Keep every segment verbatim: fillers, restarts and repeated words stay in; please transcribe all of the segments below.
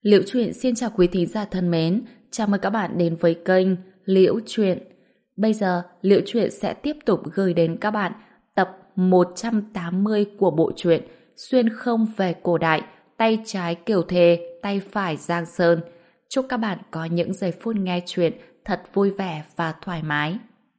Liễu Chuyện xin chào quý thính giả thân mến, chào mừng các bạn đến với kênh Liễu Chuyện. Bây giờ, Liễu Chuyện sẽ tiếp tục gửi đến các bạn tập một trăm tám mươi của bộ truyện Xuyên không về cổ đại, tay trái Kiều Thề, tay phải Giang Sơn. Chúc các bạn có những giây phút nghe chuyện thật vui vẻ và thoải mái.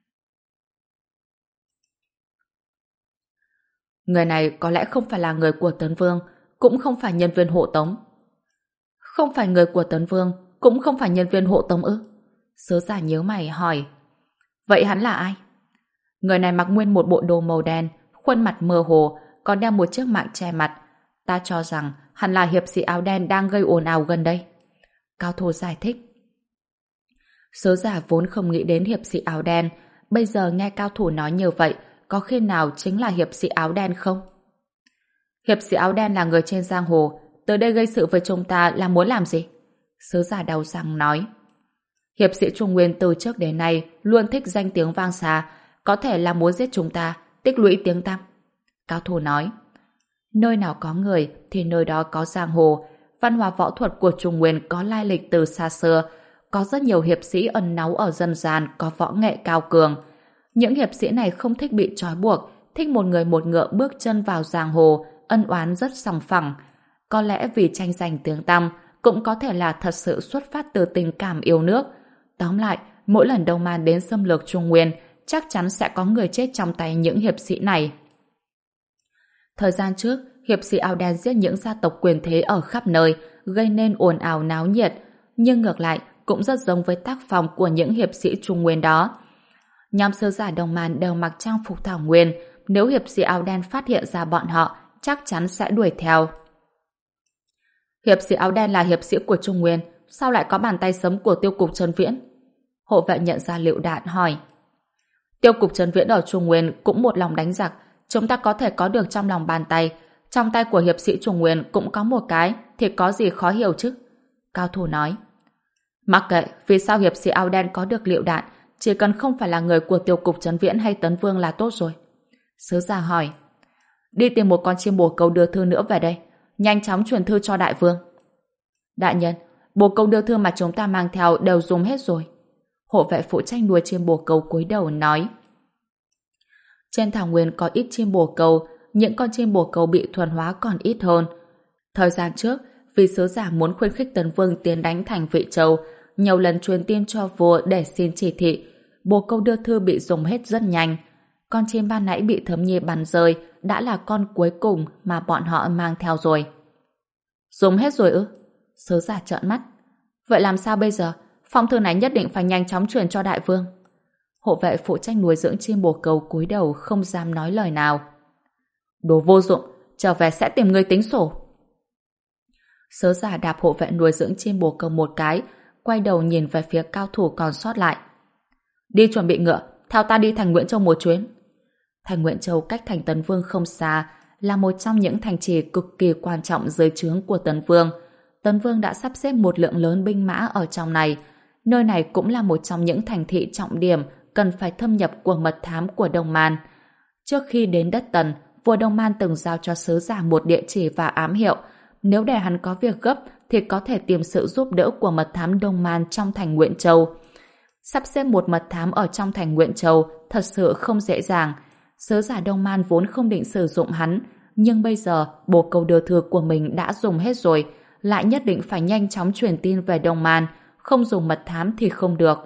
Người này có lẽ không phải là người của Tấn Vương, cũng không phải nhân viên hộ tống. Không phải người của Tấn Vương, cũng không phải nhân viên hộ tống ư? Sứ giả nhớ mày hỏi. Vậy hắn là ai? Người này mặc nguyên một bộ đồ màu đen, khuôn mặt mơ hồ, còn đeo một chiếc mạng che mặt. Ta cho rằng hắn là hiệp sĩ áo đen đang gây ồn ào gần đây. Cao thủ giải thích. Sứ giả vốn không nghĩ đến hiệp sĩ áo đen, bây giờ nghe cao thủ nói như vậy, có khi nào chính là hiệp sĩ áo đen không? Hiệp sĩ áo đen là người trên giang hồ, tới đây gây sự với chúng ta là muốn làm gì? Sứ giả đau răng nói. Hiệp sĩ Trung Nguyên từ trước đến nay luôn thích danh tiếng vang xa, có thể là muốn giết chúng ta, tích lũy tiếng tăm. Cao thủ nói. Nơi nào có người thì nơi đó có giang hồ. Văn hóa võ thuật của Trung Nguyên có lai lịch từ xa xưa, có rất nhiều hiệp sĩ ẩn náu ở dân gian có võ nghệ cao cường. Những hiệp sĩ này không thích bị trói buộc, thích một người một ngựa bước chân vào giang hồ, ân oán rất sòng phẳng. Có lẽ vì tranh giành tiếng tăm, cũng có thể là thật sự xuất phát từ tình cảm yêu nước. Tóm lại, mỗi lần Đông Man đến xâm lược Trung Nguyên, chắc chắn sẽ có người chết trong tay những hiệp sĩ này. Thời gian trước, hiệp sĩ áo đen giết những gia tộc quyền thế ở khắp nơi, gây nên ồn ào náo nhiệt, nhưng ngược lại cũng rất giống với tác phong của những hiệp sĩ Trung Nguyên đó. Nhóm sứ giả Đông Man đều mặc trang phục thảo nguyên, nếu hiệp sĩ áo đen phát hiện ra bọn họ, chắc chắn sẽ đuổi theo. Hiệp sĩ áo đen là hiệp sĩ của Trung Nguyên, sao lại có bàn tay sấm của tiêu cục Trần Viễn? Hộ vệ nhận ra lựu đạn hỏi. Tiêu cục Trần Viễn ở Trung Nguyên cũng một lòng đánh giặc, chúng ta có thể có được trong lòng bàn tay. Trong tay của hiệp sĩ Trung Nguyên cũng có một cái, thì có gì khó hiểu chứ? Cao thủ nói. Mặc kệ vì sao hiệp sĩ áo đen có được lựu đạn, chỉ cần không phải là người của tiêu cục Trần Viễn hay Tấn Vương là tốt rồi. Sứ giả hỏi. Đi tìm một con chim bồ câu đưa thư nữa về đây, nhanh chóng truyền thư cho đại vương. Đại nhân, bồ câu đưa thư mà chúng ta mang theo đều dùng hết rồi. Hộ vệ phụ trách nuôi chim bồ câu cúi đầu nói. Trên thảo nguyên có ít chim bồ câu, những con chim bồ câu bị thuần hóa còn ít hơn. Thời gian trước, vì sứ giả muốn khuyến khích Tấn Vương tiến đánh thành Vị Châu, nhiều lần truyền tin cho vua để xin chỉ thị, bồ câu đưa thư bị dùng hết rất nhanh. Con chim ban nãy bị Thấm Nhi bắn rơi đã là con cuối cùng mà bọn họ mang theo rồi. Dùng hết rồi ư? Sứ giả trợn mắt. Vậy làm sao bây giờ? Phong thư này nhất định phải nhanh chóng truyền cho đại vương. Hộ vệ phụ trách nuôi dưỡng chim bồ câu cúi đầu không dám nói lời nào. Đồ vô dụng, trở về sẽ tìm người tính sổ. Sứ giả đạp hộ vệ nuôi dưỡng chim bồ câu một cái, quay đầu nhìn về phía cao thủ còn sót lại. Đi chuẩn bị ngựa, theo ta đi thành Nguyễn Châu một chuyến. Thành Nguyễn Châu cách thành Tấn Vương không xa, là một trong những thành trì cực kỳ quan trọng dưới trướng của Tấn Vương. Tấn Vương đã sắp xếp một lượng lớn binh mã ở trong này. Nơi này cũng là một trong những thành thị trọng điểm cần phải thâm nhập của mật thám của Đông Man. Trước khi đến đất Tần, vua Đông Man từng giao cho sứ giả một địa chỉ và ám hiệu. Nếu để hắn có việc gấp thì có thể tìm sự giúp đỡ của mật thám Đông Man trong thành Nguyễn Châu. Sắp xếp một mật thám ở trong thành Nguyễn Châu thật sự không dễ dàng. Sứ giả Đông Man vốn không định sử dụng hắn, nhưng bây giờ bồ câu đưa thư của mình đã dùng hết rồi, lại nhất định phải nhanh chóng truyền tin về Đông Man, không dùng mật thám thì không được.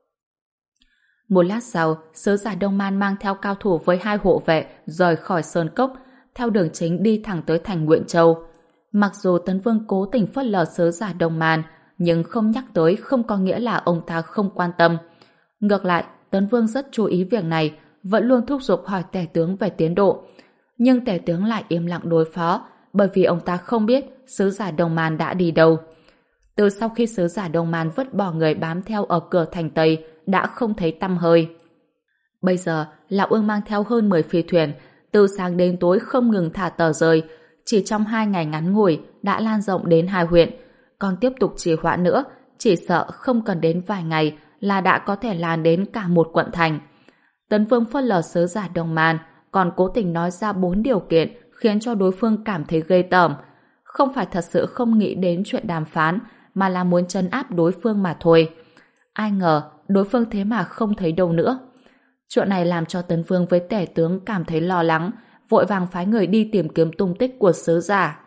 Một lát sau, sứ giả Đông Man mang theo cao thủ với hai hộ vệ rời khỏi Sơn Cốc, theo đường chính đi thẳng tới thành Nguyễn Châu. Mặc dù Tấn Vương cố tình phớt lờ sứ giả Đông Man, nhưng không nhắc tới không có nghĩa là ông ta không quan tâm. Ngược lại, Tấn Vương rất chú ý việc này, vẫn luôn thúc giục hỏi tể tướng về tiến độ. Nhưng tể tướng lại im lặng đối phó, bởi vì ông ta không biết sứ giả Đông Man đã đi đâu. Từ sau khi sứ giả Đông Man vứt bỏ người bám theo ở cửa thành Tây, đã không thấy tăm hơi. Bây giờ, Lão Ương mang theo hơn mười phi thuyền, từ sáng đến tối không ngừng thả tờ rơi, chỉ trong hai ngày ngắn ngủi đã lan rộng đến hai huyện. Còn tiếp tục trì hoãn nữa, chỉ sợ không cần đến vài ngày là đã có thể lan đến cả một quận thành. Tấn Vương phớt lờ sứ giả Đông Man, còn cố tình nói ra bốn điều kiện khiến cho đối phương cảm thấy ghê tởm. không phải thật sự không nghĩ đến chuyện đàm phán, mà là muốn trấn áp đối phương mà thôi. Ai ngờ, đối phương thế mà không thấy đâu nữa. Chuyện này làm cho Tấn Vương với tể tướng cảm thấy lo lắng, vội vàng phái người đi tìm kiếm tung tích của sứ giả.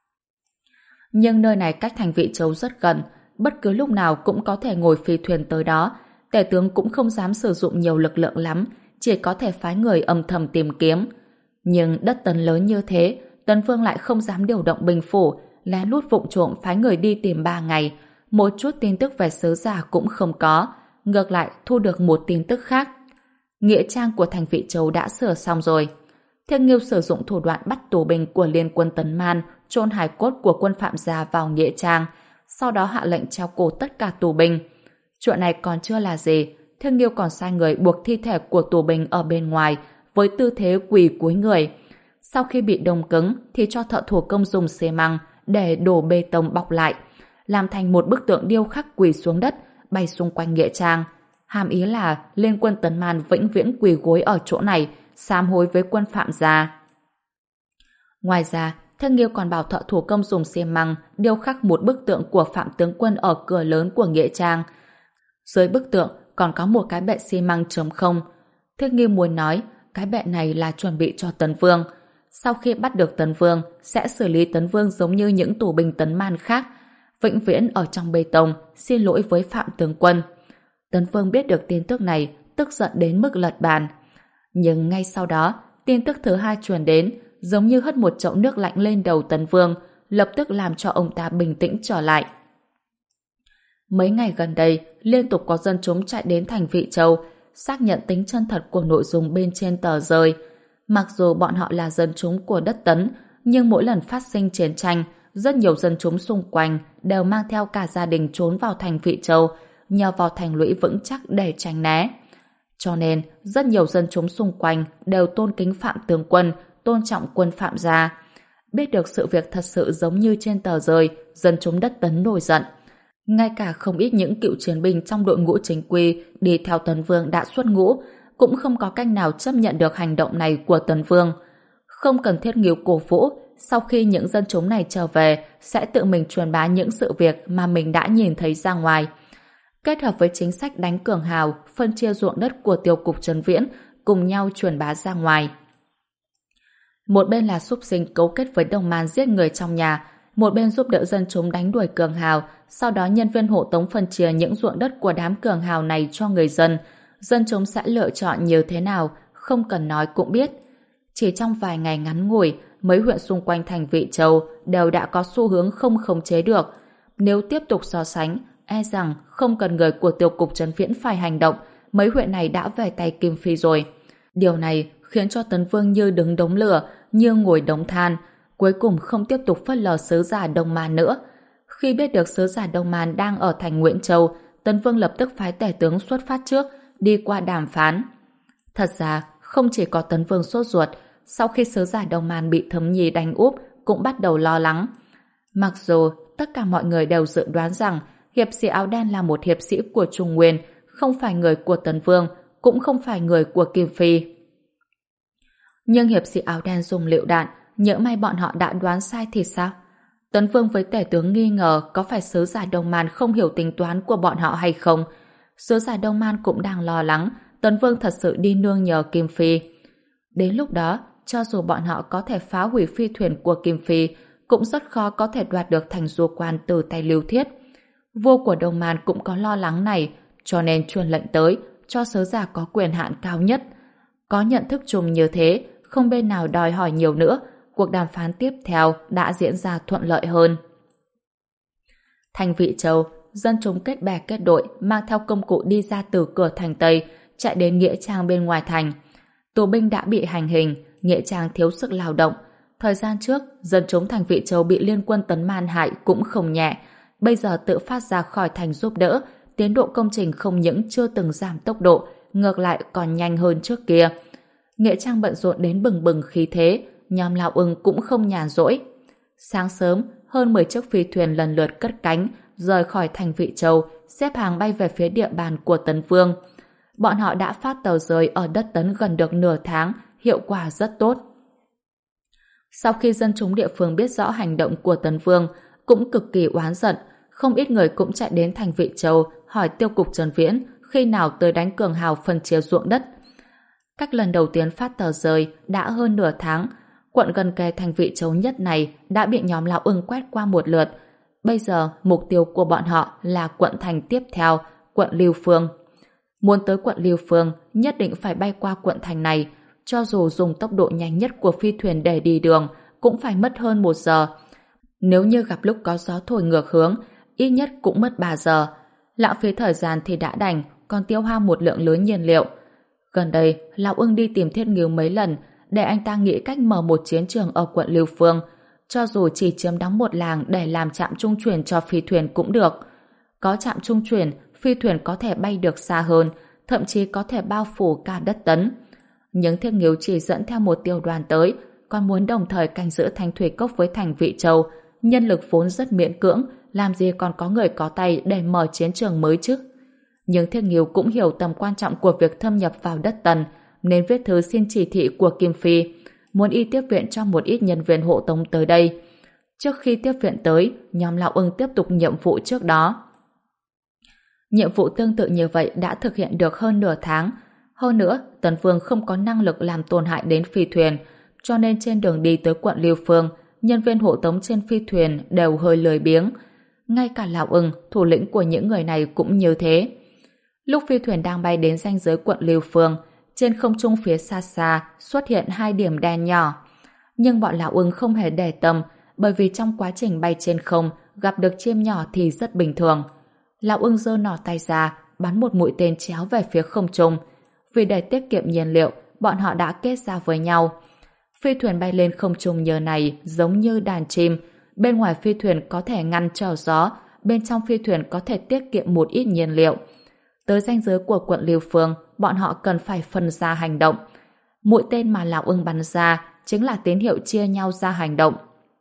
Nhưng nơi này cách thành Vị Châu rất gần, bất cứ lúc nào cũng có thể ngồi phi thuyền tới đó. Tể tướng cũng không dám sử dụng nhiều lực lượng lắm, chỉ có thể phái người âm thầm tìm kiếm. Nhưng đất Tấn lớn như thế, Tấn Vương lại không dám điều động binh phủ, lén lút vụng trộm phái người đi tìm ba ngày, một chút tin tức về sứ giả cũng không có, ngược lại thu được một tin tức khác. Nghĩa trang của thành Vị Châu đã sửa xong rồi. Thiên Nghiêu sử dụng thủ đoạn bắt tù binh của liên quân Tấn Man chôn hài cốt của quân phạm gia vào nghĩa trang, sau đó hạ lệnh treo cổ tất cả tù binh. Chuyện này còn chưa là gì, Thiên Nghiêu còn sai người buộc thi thể của tù binh ở bên ngoài với tư thế quỳ cúi người. Sau khi bị đông cứng thì cho thợ thủ công dùng xi măng để đổ bê tông bọc lại, làm thành một bức tượng điêu khắc quỳ xuống đất bay xung quanh nghĩa trang. Hàm ý là liên quân Tấn Man vĩnh viễn quỳ gối ở chỗ này, sám hối với quân phạm gia. Ngoài ra, Thiên Nghiêu còn bảo thợ thủ công dùng xi măng điêu khắc một bức tượng của Phạm tướng quân ở cửa lớn của nghĩa trang. Dưới bức tượng còn có một cái bệ xi măng trống không. Thiên Nghiêu muốn nói cái bệ này là chuẩn bị cho Tấn Vương. Sau khi bắt được Tấn Vương, sẽ xử lý Tấn Vương giống như những tù binh Tấn Man khác, vĩnh viễn ở trong bê tông, xin lỗi với Phạm tướng quân. Tấn Vương biết được tin tức này, tức giận đến mức lật bàn. Nhưng ngay sau đó, tin tức thứ hai truyền đến, giống như hất một chậu nước lạnh lên đầu Tấn Vương, lập tức làm cho ông ta bình tĩnh trở lại. Mấy ngày gần đây, liên tục có dân chúng chạy đến thành Vị Châu, xác nhận tính chân thật của nội dung bên trên tờ rơi. Mặc dù bọn họ là dân chúng của đất Tấn, nhưng mỗi lần phát sinh chiến tranh, rất nhiều dân chúng xung quanh đều mang theo cả gia đình trốn vào thành Vị Châu, nhờ vào thành lũy vững chắc để tránh né. Cho nên, rất nhiều dân chúng xung quanh đều tôn kính Phạm tướng quân, tôn trọng quân Phạm gia. Biết được sự việc thật sự giống như trên tờ rơi, dân chúng đất Tấn nổi giận. Ngay cả không ít những cựu chiến binh trong đội ngũ chính quy đi theo Tấn Vương đã xuất ngũ, cũng không có cách nào chấp nhận được hành động này của Tấn Vương. Không cần thiết Nghiêu cổ vũ, sau khi những dân chúng này trở về, sẽ tự mình truyền bá những sự việc mà mình đã nhìn thấy ra ngoài. Kết hợp với chính sách đánh cường hào, phân chia ruộng đất của tiêu cục Trấn Viễn, cùng nhau truyền bá ra ngoài. Một bên là súc sinh cấu kết với đồng man giết người trong nhà, một bên giúp đỡ dân chúng đánh đuổi cường hào, sau đó nhân viên hộ tống phân chia những ruộng đất của đám cường hào này cho người dân. Dân chúng sẽ lựa chọn như thế nào, không cần nói cũng biết. Chỉ trong vài ngày ngắn ngủi, mấy huyện xung quanh thành Vị Châu đều đã có xu hướng không khống chế được. Nếu tiếp tục so sánh, e rằng không cần người của tiêu cục Trấn Viễn phải hành động, mấy huyện này đã về tay Kim Phi rồi. Điều này khiến cho Tấn Vương như đứng đống lửa, như ngồi đống than, cuối cùng không tiếp tục phớt lờ sứ giả Đông Man nữa. Khi biết được sứ giả Đông Man đang ở thành Nguyễn Châu, Tấn Vương lập tức phái tể tướng xuất phát trước, đi qua đàm phán. Thật ra, không chỉ có Tấn Vương sốt ruột, sau khi sứ giả Đông Man bị Thấm Nhi đánh úp, cũng bắt đầu lo lắng. Mặc dù tất cả mọi người đều dự đoán rằng hiệp sĩ áo đen là một hiệp sĩ của Trung Nguyên, không phải người của Tấn Vương, cũng không phải người của Kim Phi. Nhưng hiệp sĩ áo đen dùng lựu đạn, nhỡ may bọn họ đã đoán sai thì sao? Tấn Vương với tể tướng nghi ngờ có phải sứ giả Đông Man không hiểu tính toán của bọn họ hay không. Sứ giả Đông Man cũng đang lo lắng Tấn Vương thật sự đi nương nhờ Kim Phi. Đến lúc đó, cho dù bọn họ có thể phá hủy phi thuyền của Kim Phi, cũng rất khó có thể đoạt được thành Du Quan từ tay Lưu Thiết. Vua của Đông Man cũng có lo lắng này, cho nên truyền lệnh tới cho sứ giả có quyền hạn cao nhất. Có nhận thức chung như thế, không bên nào đòi hỏi nhiều nữa, cuộc đàm phán tiếp theo đã diễn ra thuận lợi hơn. Thành Vị Châu, dân chúng kết bè kết đội mang theo công cụ đi ra từ cửa thành Tây, chạy đến nghĩa trang bên ngoài thành. Tù binh đã bị hành hình, nghĩa trang thiếu sức lao động. Thời gian trước, dân chúng thành Vị Châu bị liên quân Tấn Man hại cũng không nhẹ. Bây giờ tự phát ra khỏi thành giúp đỡ, tiến độ công trình không những chưa từng giảm tốc độ, ngược lại còn nhanh hơn trước kia. Nghĩa trang bận rộn đến bừng bừng khí thế, nhóm Lão Ưng cũng không nhàn rỗi. Sáng sớm, hơn mười chiếc phi thuyền lần lượt cất cánh, rời khỏi thành Vị Châu, xếp hàng bay về phía địa bàn của Tấn Vương. Bọn họ đã phát tờ rơi ở đất Tấn gần được nửa tháng, hiệu quả rất tốt. Sau khi dân chúng địa phương biết rõ hành động của Tấn Vương, cũng cực kỳ oán giận, không ít người cũng chạy đến thành Vị Châu hỏi Tiêu cục Trần Viễn khi nào tới đánh cường hào phân chia ruộng đất. Cách lần đầu tiên phát tờ rơi đã hơn nửa tháng, quận gần kề thành Vị Châu nhất này đã bị nhóm lão ưng quét qua một lượt. Bây giờ mục tiêu của bọn họ là quận thành tiếp theo, quận Lưu Phương. Muốn tới quận Lưu Phương, nhất định phải bay qua quận thành này, cho dù dùng tốc độ nhanh nhất của phi thuyền để đi đường, cũng phải mất hơn một giờ. Nếu như gặp lúc có gió thổi ngược hướng, ít nhất cũng mất ba giờ. Lãng phí thời gian thì đã đành, còn tiêu hao một lượng lớn nhiên liệu. Gần đây, Lão Ưng đi tìm Thiết Ngưu mấy lần, để anh ta nghĩ cách mở một chiến trường ở quận Lưu Phương. Cho dù chỉ chiếm đóng một làng để làm trạm trung chuyển cho phi thuyền cũng được. Có trạm trung chuyển, phi thuyền có thể bay được xa hơn, thậm chí có thể bao phủ cả đất Tấn. Nhưng Thiết Ngưu chỉ dẫn theo một tiểu đoàn tới, còn muốn đồng thời canh giữ thành thủy cốc với thành Vị Châu. Nhân lực vốn rất miễn cưỡng, làm gì còn có người có tay để mở chiến trường mới chứ. Nhưng Thiết Ngưu cũng hiểu tầm quan trọng của việc thâm nhập vào đất Tần, nên viết thư xin chỉ thị của Kim Phi, muốn y tiếp viện cho một ít nhân viên hộ tống tới đây. Trước khi tiếp viện tới, nhóm Lão Ưng tiếp tục nhiệm vụ trước đó. Nhiệm vụ tương tự như vậy đã thực hiện được hơn nửa tháng. Hơn nữa, Tần Vương không có năng lực làm tổn hại đến phi thuyền, cho nên trên đường đi tới quận Lưu Phương, nhân viên hộ tống trên phi thuyền đều hơi lười biếng. Ngay cả Lão Ưng, thủ lĩnh của những người này cũng như thế. Lúc phi thuyền đang bay đến ranh giới quận Lưu Phương, trên không trung phía xa xa xuất hiện hai điểm đen nhỏ. Nhưng bọn Lão Ưng không hề để tâm, bởi vì trong quá trình bay trên không gặp được chim nhỏ thì rất bình thường. Lão Ưng giơ nỏ tay ra, bắn một mũi tên chéo về phía không trung. Vì để tiết kiệm nhiên liệu, bọn họ đã kết giao với nhau. Phi thuyền bay lên không trung nhờ này giống như đàn chim. Bên ngoài phi thuyền có thể ngăn trở gió, bên trong phi thuyền có thể tiết kiệm một ít nhiên liệu. Tới ranh giới của quận Lưu Phương, bọn họ cần phải phân ra hành động. Mũi tên mà Lão Ưng bắn ra chính là tín hiệu chia nhau ra hành động.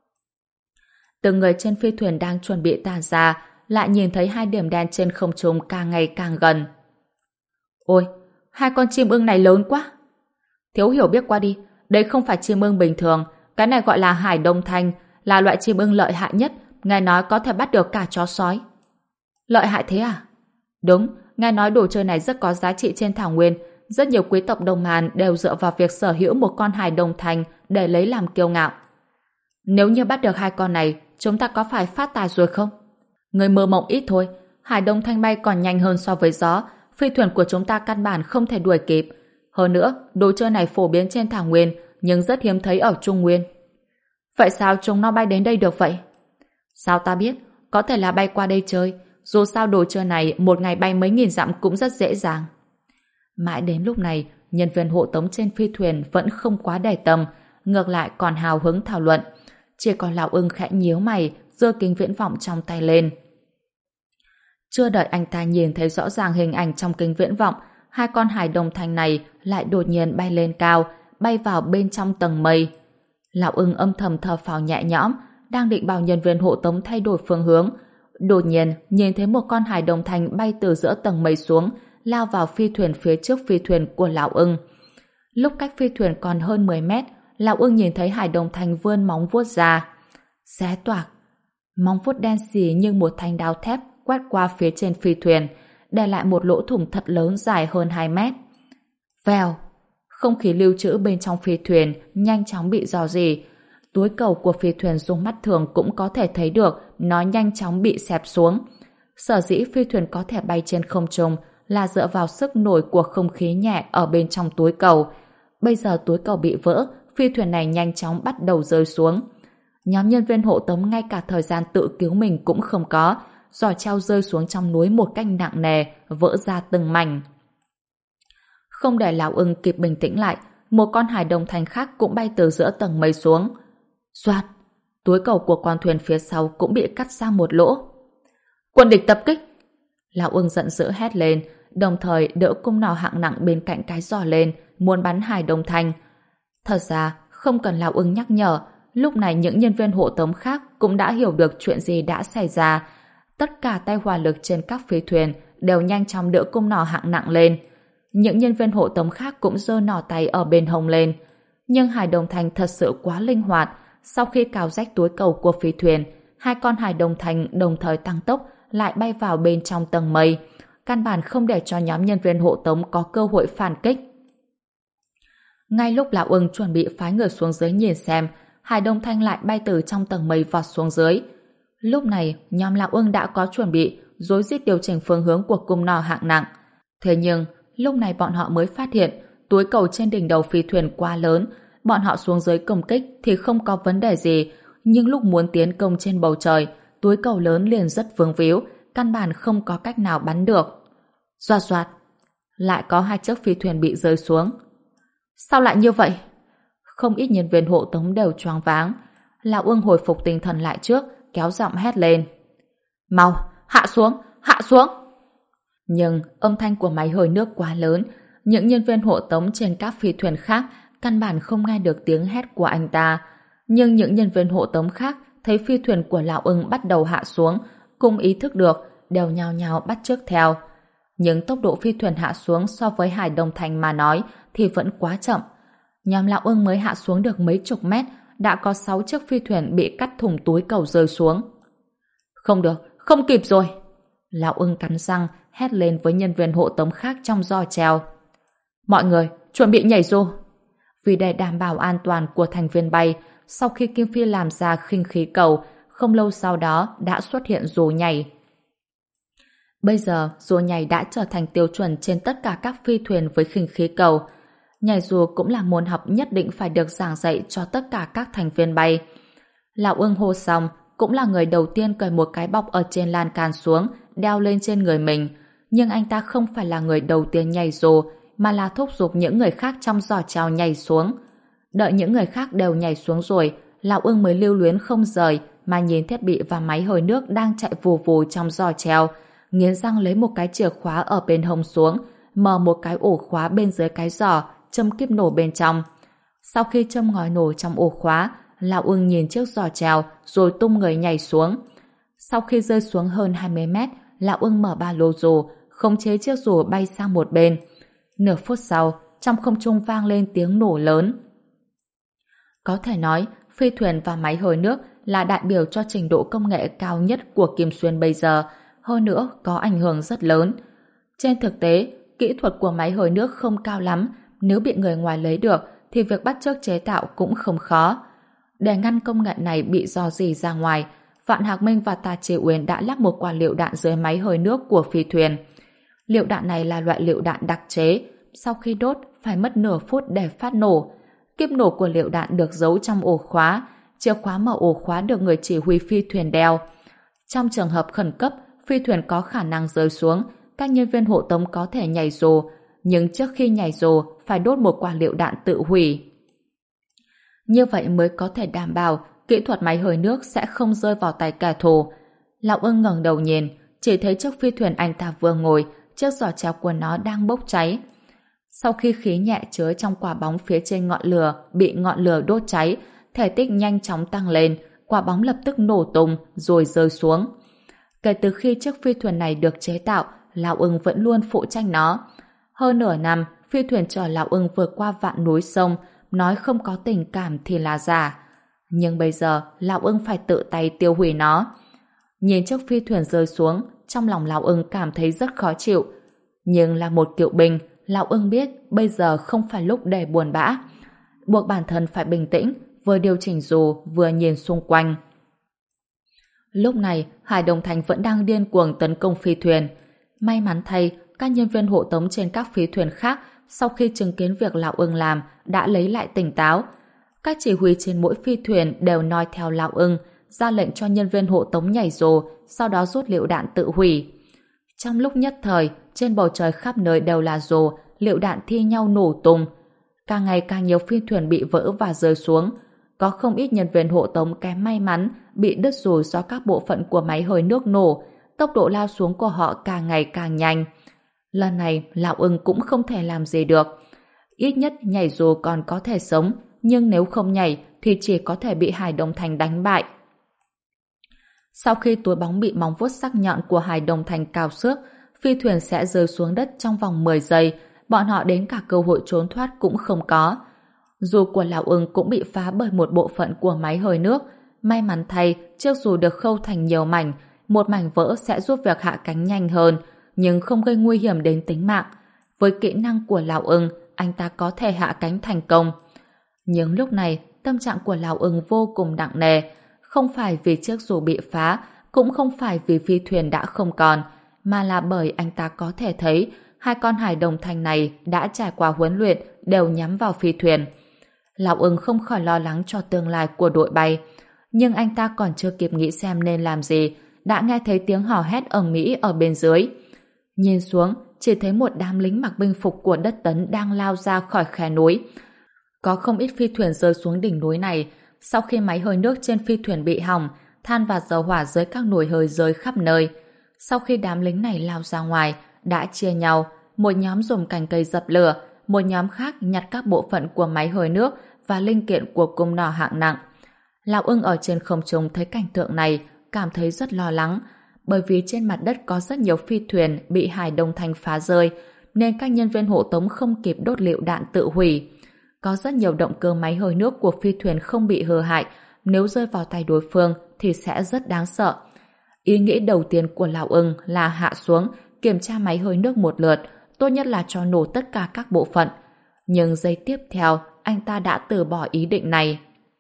Từng người trên phi thuyền đang chuẩn bị tản ra, lại nhìn thấy hai điểm đen trên không trung càng ngày càng gần. Ôi, hai con chim ưng này lớn quá. Thiếu hiểu biết qua đi, đây không phải chim ưng bình thường, cái này gọi là hải đông thanh, là loại chim ưng lợi hại nhất, nghe nói có thể bắt được cả chó sói. Lợi hại thế à? Đúng, nghe nói đồ chơi này rất có giá trị trên thảo nguyên, rất nhiều quý tộc Đông Hàn đều dựa vào việc sở hữu một con hải đông thanh để lấy làm kiêu ngạo. Nếu như bắt được hai con này, chúng ta có phải phát tài rồi không? Người mơ mộng ít thôi, hải đông thanh bay còn nhanh hơn so với gió, phi thuyền của chúng ta căn bản không thể đuổi kịp. Hơn nữa, đồ chơi này phổ biến trên thảo nguyên, nhưng rất hiếm thấy ở Trung Nguyên. Vậy sao chúng nó bay đến đây được vậy? Sao ta biết? Có thể là bay qua đây chơi. Dù sao đồ chơi này một ngày bay mấy nghìn dặm cũng rất dễ dàng. Mãi đến lúc này, nhân viên hộ tống trên phi thuyền vẫn không quá để tâm, ngược lại còn hào hứng thảo luận. Chỉ còn Lão Ưng khẽ nhíu mày, giơ kính viễn vọng trong tay lên. Chưa đợi anh ta nhìn thấy rõ ràng hình ảnh trong kính viễn vọng, hai con hải đồng thanh này lại đột nhiên bay lên cao, bay vào bên trong tầng mây. Lão Ưng âm thầm thở phào nhẹ nhõm, đang định bảo nhân viên hộ tống thay đổi phương hướng. Đột nhiên, nhìn thấy một con hải đồng thanh bay từ giữa tầng mây xuống, lao vào phi thuyền phía trước phi thuyền của Lão Ưng. Lúc cách phi thuyền còn hơn mười mét, Lão Ưng nhìn thấy hải đồng thanh vươn móng vuốt ra. Xé toạc. Móng vuốt đen xì như một thanh đao thép quét qua phía trên phi thuyền, để lại một lỗ thủng thật lớn dài hơn hai mét. Vèo! Không khí lưu trữ bên trong phi thuyền nhanh chóng bị rò rỉ. Túi cầu của phi thuyền dùng mắt thường cũng có thể thấy được nó nhanh chóng bị xẹp xuống. Sở dĩ phi thuyền có thể bay trên không trung là dựa vào sức nổi của không khí nhẹ ở bên trong túi cầu. Bây giờ túi cầu bị vỡ, phi thuyền này nhanh chóng bắt đầu rơi xuống. Nhóm nhân viên hộ tống ngay cả thời gian tự cứu mình cũng không có, giỏ treo rơi xuống trong núi một cách nặng nề, vỡ ra từng mảnh. Không để Lão Ưng kịp bình tĩnh lại, một con hải đồng thanh khác cũng bay từ giữa tầng mây xuống. Xoạt! Túi cầu của con thuyền phía sau cũng bị cắt ra một lỗ. Quân địch tập kích! Lão Ưng giận dữ hét lên, đồng thời đỡ cung nỏ hạng nặng bên cạnh cái giỏ lên, muốn bắn hải đồng thanh. Thật ra, không cần Lão Ưng nhắc nhở, lúc này những nhân viên hộ tống khác cũng đã hiểu được chuyện gì đã xảy ra. Tất cả tay hỏa lực trên các phi thuyền đều nhanh chóng đỡ cung nỏ hạng nặng lên. Những nhân viên hộ tống khác cũng giơ nỏ tay ở bên hông lên. Nhưng hải đồng thanh thật sự quá linh hoạt, sau khi cào rách túi cầu của phi thuyền, hai con hải đồng thành đồng thời tăng tốc lại bay vào bên trong tầng mây, căn bản không để cho nhóm nhân viên hộ tống có cơ hội phản kích. Ngay lúc Lão Ưng chuẩn bị phái người xuống dưới nhìn xem, hải đồng thanh lại bay từ trong tầng mây vọt xuống dưới. Lúc này, nhóm Lão Ưng đã có chuẩn bị rối rít điều chỉnh phương hướng của cung nỏ hạng nặng. Thế nhưng, lúc này bọn họ mới phát hiện túi cầu trên đỉnh đầu phi thuyền quá lớn, bọn họ xuống dưới công kích thì không có vấn đề gì, nhưng lúc muốn tiến công trên bầu trời, túi cầu lớn liền rất vướng víu, căn bản không có cách nào bắn được. Doạt doạt, lại có hai chiếc phi thuyền bị rơi xuống. Sao lại như vậy? Không ít nhân viên hộ tống đều choáng váng. Lão Ưng hồi phục tinh thần lại trước, kéo giọng hét lên. Mau, hạ xuống, hạ xuống! Nhưng âm thanh của máy hơi nước quá lớn, những nhân viên hộ tống trên các phi thuyền khác căn bản không nghe được tiếng hét của anh ta. Nhưng những nhân viên hộ tống khác thấy phi thuyền của Lão Ưng bắt đầu hạ xuống, cũng ý thức được, đều nhao nhao bắt chước theo. Nhưng tốc độ phi thuyền hạ xuống so với Hải Đông Thành mà nói thì vẫn quá chậm. Nhóm Lão Ưng mới hạ xuống được mấy chục mét, đã có sáu chiếc phi thuyền bị cắt thủng túi cầu rơi xuống. Không được, không kịp rồi! Lão Ưng cắn răng, hét lên với nhân viên hộ tống khác trong giò treo. Mọi người, chuẩn bị nhảy dù! Vì để đảm bảo an toàn của thành viên bay, sau khi Kim Phi làm ra khinh khí cầu, không lâu sau đó đã xuất hiện dù nhảy. Bây giờ, dù nhảy đã trở thành tiêu chuẩn trên tất cả các phi thuyền với khinh khí cầu. Nhảy dù cũng là môn học nhất định phải được giảng dạy cho tất cả các thành viên bay. Lão Ưng hô xong, cũng là người đầu tiên cởi một cái bọc ở trên lan can xuống, đeo lên trên người mình. Nhưng anh ta không phải là người đầu tiên nhảy dù, mà là thúc giục những người khác trong giỏ treo nhảy xuống. Đợi những người khác đều nhảy xuống rồi, Lão Ưng mới lưu luyến không rời, mà nhìn thiết bị và máy hơi nước đang chạy vù vù trong giỏ treo, nghiến răng lấy một cái chìa khóa ở bên hông xuống, mở một cái ổ khóa bên dưới cái giỏ, châm kíp nổ bên trong. Sau khi châm ngòi nổ trong ổ khóa, Lão Ưng nhìn chiếc giỏ treo rồi tung người nhảy xuống. Sau khi rơi xuống hơn hai mươi mét, Lão Ưng mở ba lô dù, khống chế chiếc dù bay sang một bên. Nửa phút sau, trong không trung vang lên tiếng nổ lớn. Có thể nói, phi thuyền và máy hơi nước là đại biểu cho trình độ công nghệ cao nhất của Kim Xuyên bây giờ, hơn nữa có ảnh hưởng rất lớn. Trên thực tế, kỹ thuật của máy hơi nước không cao lắm, nếu bị người ngoài lấy được thì việc bắt chước chế tạo cũng không khó. Để ngăn công nghệ này bị rò rỉ ra ngoài, Vạn Hạc Minh và Tà Chỉ Uyên đã lắp một quả liệu đạn dưới máy hơi nước của phi thuyền. Liệu đạn này là loại liệu đạn đặc chế, sau khi đốt phải mất nửa phút để phát nổ. Kíp nổ của liệu đạn được giấu trong ổ khóa, chìa khóa mở ổ khóa được người chỉ huy phi thuyền đeo. Trong trường hợp khẩn cấp, phi thuyền có khả năng rơi xuống, các nhân viên hộ tống có thể nhảy dù, nhưng trước khi nhảy dù phải đốt một quả liệu đạn tự hủy. Như vậy mới có thể đảm bảo kỹ thuật máy hơi nước sẽ không rơi vào tay kẻ thù. Lão Ưng ngẩng đầu nhìn, chỉ thấy chiếc phi thuyền anh ta vừa ngồi, chiếc giỏ treo của nó đang bốc cháy. Sau khi khí nhẹ chứa trong quả bóng phía trên ngọn lửa bị ngọn lửa đốt cháy, thể tích nhanh chóng tăng lên, quả bóng lập tức nổ tung rồi rơi xuống. Kể từ khi chiếc phi thuyền này được chế tạo, Lão Ưng vẫn luôn phụ trách nó. Hơn nửa năm, phi thuyền chở Lão Ưng vượt qua vạn núi sông, nói không có tình cảm thì là giả. Nhưng bây giờ, Lão Ưng phải tự tay tiêu hủy nó. Nhìn chiếc phi thuyền rơi xuống, trong lòng Lão Ưng cảm thấy rất khó chịu. Nhưng là một cựu binh, Lão Ưng biết bây giờ không phải lúc để buồn bã. Buộc bản thân phải bình tĩnh, vừa điều chỉnh dù, vừa nhìn xung quanh. Lúc này, Hải Đồng Thành vẫn đang điên cuồng tấn công phi thuyền. May mắn thay, các nhân viên hộ tống trên các phi thuyền khác sau khi chứng kiến việc Lão Ưng làm đã lấy lại tỉnh táo. Các chỉ huy trên mỗi phi thuyền đều noi theo Lão Ưng, ra lệnh cho nhân viên hộ tống nhảy dù, sau đó rút lựu đạn tự hủy. Trong lúc nhất thời, trên bầu trời khắp nơi đều là dù, lựu đạn thi nhau nổ tung. Càng ngày càng nhiều phi thuyền bị vỡ và rơi xuống. Có không ít nhân viên hộ tống kém may mắn bị đứt dù do các bộ phận của máy hơi nước nổ, tốc độ lao xuống của họ càng ngày càng nhanh. Lần này, Lão Ưng cũng không thể làm gì được. Ít nhất nhảy dù còn có thể sống, nhưng nếu không nhảy thì chỉ có thể bị Hải Đồng Thành đánh bại. Sau khi túi bóng bị móng vuốt sắc nhọn của Hải Đồng Thành cào xước, phi thuyền sẽ rơi xuống đất trong vòng mười giây, bọn họ đến cả cơ hội trốn thoát cũng không có. Dù của Lão Ưng cũng bị phá bởi một bộ phận của máy hơi nước. May mắn thay, chiếc dù được khâu thành nhiều mảnh, một mảnh vỡ sẽ giúp việc hạ cánh nhanh hơn, nhưng không gây nguy hiểm đến tính mạng. Với kỹ năng của Lão Ưng, anh ta có thể hạ cánh thành công. Nhưng lúc này, tâm trạng của Lão Ưng vô cùng nặng nề, không phải vì chiếc dù bị phá, cũng không phải vì phi thuyền đã không còn, mà là bởi anh ta có thể thấy hai con hải đồng thành này đã trải qua huấn luyện đều nhắm vào phi thuyền. Lão Ưng không khỏi lo lắng cho tương lai của đội bay, nhưng anh ta còn chưa kịp nghĩ xem nên làm gì, đã nghe thấy tiếng hò hét ầm ĩ ở bên dưới. Nhìn xuống, chỉ thấy một đám lính mặc binh phục của Đất Tấn đang lao ra khỏi khe núi. Có không ít phi thuyền rơi xuống đỉnh núi này. Sau khi máy hơi nước trên phi thuyền bị hỏng, than và dầu hỏa dưới các nồi hơi rơi khắp nơi. Sau khi đám lính này lao ra ngoài, đã chia nhau, một nhóm dùng cành cây dập lửa, một nhóm khác nhặt các bộ phận của máy hơi nước và linh kiện của cung nỏ hạng nặng. Lão Ưng ở trên không trung thấy cảnh tượng này, cảm thấy rất lo lắng, bởi vì trên mặt đất có rất nhiều phi thuyền bị Hải Đông Thành phá rơi, nên các nhân viên hộ tống không kịp đốt lựu đạn tự hủy. Có rất nhiều động cơ máy hơi nước của phi thuyền không bị hư hại, nếu rơi vào tay đối phương thì sẽ rất đáng sợ. Ý nghĩ đầu tiên của Lão Ưng là hạ xuống, kiểm tra máy hơi nước một lượt, tốt nhất là cho nổ tất cả các bộ phận. Nhưng giây tiếp theo, anh ta đã từ bỏ ý định này.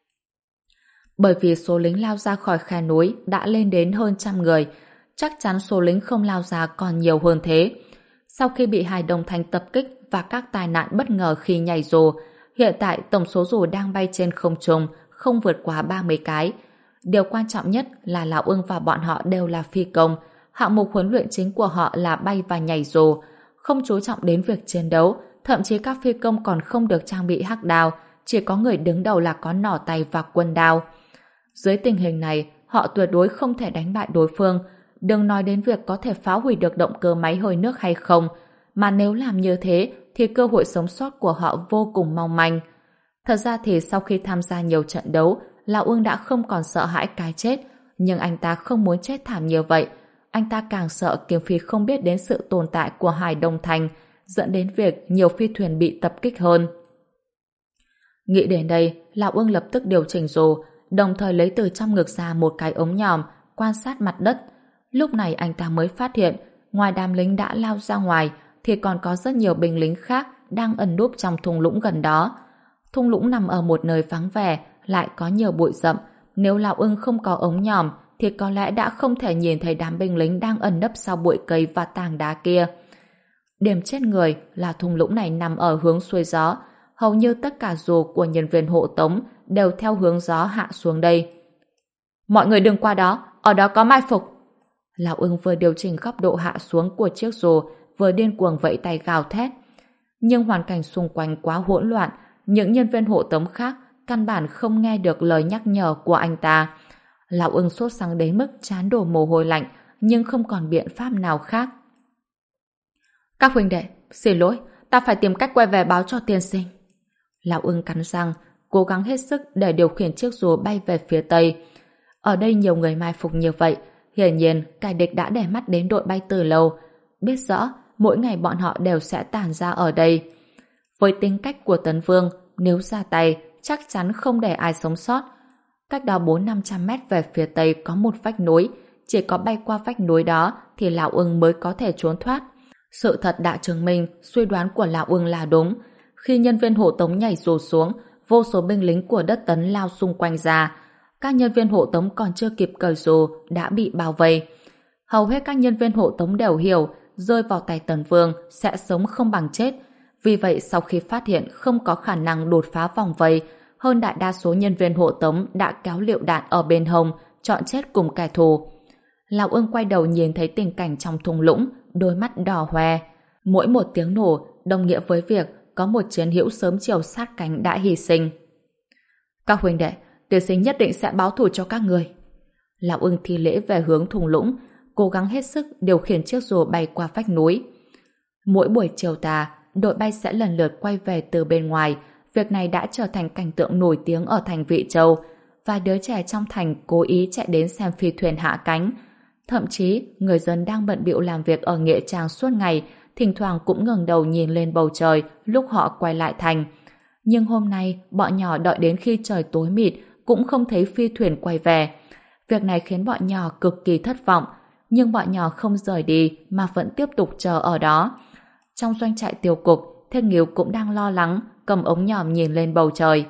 Bởi vì số lính lao ra khỏi khe núi đã lên đến hơn trăm người, chắc chắn số lính không lao ra còn nhiều hơn thế. Sau khi bị Hải Đồng Thành tập kích và các tai nạn bất ngờ khi nhảy dù, hiện tại tổng số dù đang bay trên không trung không vượt quá ba mươi cái. Điều quan trọng nhất là Lão Ưng và bọn họ đều là phi công, hạng mục huấn luyện chính của họ là bay và nhảy dù, không chú trọng đến việc chiến đấu, thậm chí các phi công còn không được trang bị hắc đao, chỉ có người đứng đầu là có nỏ tay và quân đao. Dưới tình hình này, họ tuyệt đối không thể đánh bại đối phương, đừng nói đến việc có thể phá hủy được động cơ máy hơi nước hay không, mà nếu làm như thế thì cơ hội sống sót của họ vô cùng mong manh. Thật ra thì sau khi tham gia nhiều trận đấu, Lão Ưng đã không còn sợ hãi cái chết, nhưng anh ta không muốn chết thảm như vậy. Anh ta càng sợ Kiếm Phi không biết đến sự tồn tại của Hải Đông Thành, dẫn đến việc nhiều phi thuyền bị tập kích hơn. Nghĩ đến đây, Lão Ưng lập tức điều chỉnh dù, đồng thời lấy từ trong ngực ra một cái ống nhòm, quan sát mặt đất. Lúc này anh ta mới phát hiện, ngoài đám lính đã lao ra ngoài, thì còn có rất nhiều binh lính khác đang ẩn núp trong thung lũng gần đó. Thung lũng nằm ở một nơi vắng vẻ, lại có nhiều bụi rậm. Nếu Lão Ưng không có ống nhòm, thì có lẽ đã không thể nhìn thấy đám binh lính đang ẩn nấp sau bụi cây và tảng đá kia. Điểm chết người là thung lũng này nằm ở hướng xuôi gió. Hầu như tất cả dù của nhân viên hộ tống đều theo hướng gió hạ xuống đây. Mọi người đừng qua đó, ở đó có mai phục. Lão Ưng vừa điều chỉnh góc độ hạ xuống của chiếc dù, vừa điên cuồng vẫy tay gào thét. Nhưng hoàn cảnh xung quanh quá hỗn loạn, những nhân viên hộ tống khác căn bản không nghe được lời nhắc nhở của anh ta. Lão Ưng sốt sắng đến mức trán đổ mồ hôi lạnh, nhưng không còn biện pháp nào khác. Các huynh đệ, xin lỗi, ta phải tìm cách quay về báo cho tiên sinh. Lão Ưng cắn răng, cố gắng hết sức để điều khiển chiếc dù bay về phía tây. Ở đây nhiều người mai phục như vậy, hiển nhiên kẻ địch đã để mắt đến đội bay từ lâu, biết rõ mỗi ngày bọn họ đều sẽ tản ra ở đây. Với tính cách của Tấn Vương, nếu ra tay chắc chắn không để ai sống sót. Cách đó bốn năm trăm mét về phía tây có một vách núi, chỉ có bay qua vách núi đó thì Lão Ưng mới có thể trốn thoát. Sự thật đã chứng minh suy đoán của Lão Ưng là đúng. Khi nhân viên hộ tống nhảy dù xuống, vô số binh lính của Đất Tấn lao xung quanh ra. Các nhân viên hộ tống còn chưa kịp cởi dù đã bị bao vây. Hầu hết các nhân viên hộ tống đều hiểu rơi vào tay Tần Vương sẽ sống không bằng chết. Vì vậy sau khi phát hiện không có khả năng đột phá vòng vây, hơn đại đa số nhân viên hộ tống đã kéo lựu đạn ở bên hông, chọn chết cùng kẻ thù. Lão Ưng quay đầu nhìn thấy tình cảnh trong thung lũng, đôi mắt đỏ hoe. Mỗi một tiếng nổ đồng nghĩa với việc có một chiến hữu sớm chiều sát cánh đã hy sinh. Các huynh đệ, tiên sinh nhất định sẽ báo thù cho các người. Lão Ưng thi lễ về hướng thung lũng, cố gắng hết sức điều khiển chiếc dù bay qua vách núi. Mỗi buổi chiều tà, đội bay sẽ lần lượt quay về từ bên ngoài. Việc này đã trở thành cảnh tượng nổi tiếng ở thành Vị Châu. Vài đứa trẻ trong thành cố ý chạy đến xem phi thuyền hạ cánh. Thậm chí, người dân đang bận bịu làm việc ở nghĩa trang suốt ngày, thỉnh thoảng cũng ngẩng đầu nhìn lên bầu trời lúc họ quay lại thành. Nhưng hôm nay bọn nhỏ đợi đến khi trời tối mịt cũng không thấy phi thuyền quay về. Việc này khiến bọn nhỏ cực kỳ thất vọng, nhưng bọn nhỏ không rời đi mà vẫn tiếp tục chờ ở đó. Trong doanh trại tiêu cục, Thiên Nghiêu cũng đang lo lắng, cầm ống nhòm nhìn lên bầu trời.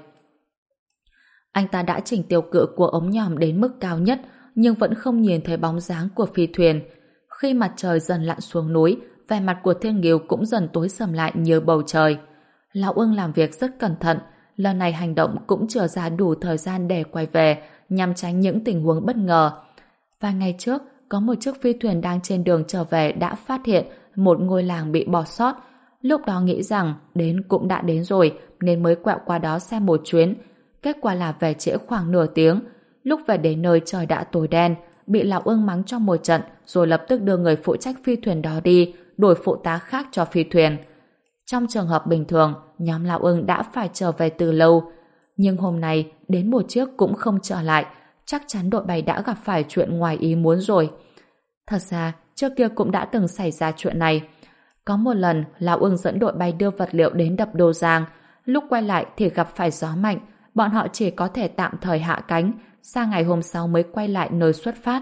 Anh ta đã chỉnh tiêu cự của ống nhòm đến mức cao nhất, nhưng vẫn không nhìn thấy bóng dáng của phi thuyền. Khi mặt trời dần lặn xuống núi, vẻ mặt của Thiên Nghiêu cũng dần tối sầm lại như bầu trời. Lão Ưng làm việc rất cẩn thận, lần này hành động cũng chừa ra đủ thời gian để quay về, nhằm tránh những tình huống bất ngờ. Vài ngày trước, có một chiếc phi thuyền đang trên đường trở về đã phát hiện một ngôi làng bị bỏ sót. Lúc đó nghĩ rằng đến cũng đã đến rồi nên mới quẹo qua đó xem một chuyến. Kết quả là về trễ khoảng nửa tiếng. Lúc về đến nơi trời đã tối đen, bị Lão Ưng mắng trong một trận rồi lập tức đưa người phụ trách phi thuyền đó đi, đổi phụ tá khác cho phi thuyền. Trong trường hợp bình thường, nhóm Lão Ưng đã phải trở về từ lâu. Nhưng hôm nay, đến một chiếc cũng không trở lại, chắc chắn đội bay đã gặp phải chuyện ngoài ý muốn rồi. Thật ra, trước kia cũng đã từng xảy ra chuyện này. Có một lần, Lão Ưng dẫn đội bay đưa vật liệu đến đập Đô Giang. Lúc quay lại thì gặp phải gió mạnh, bọn họ chỉ có thể tạm thời hạ cánh, sang ngày hôm sau mới quay lại nơi xuất phát.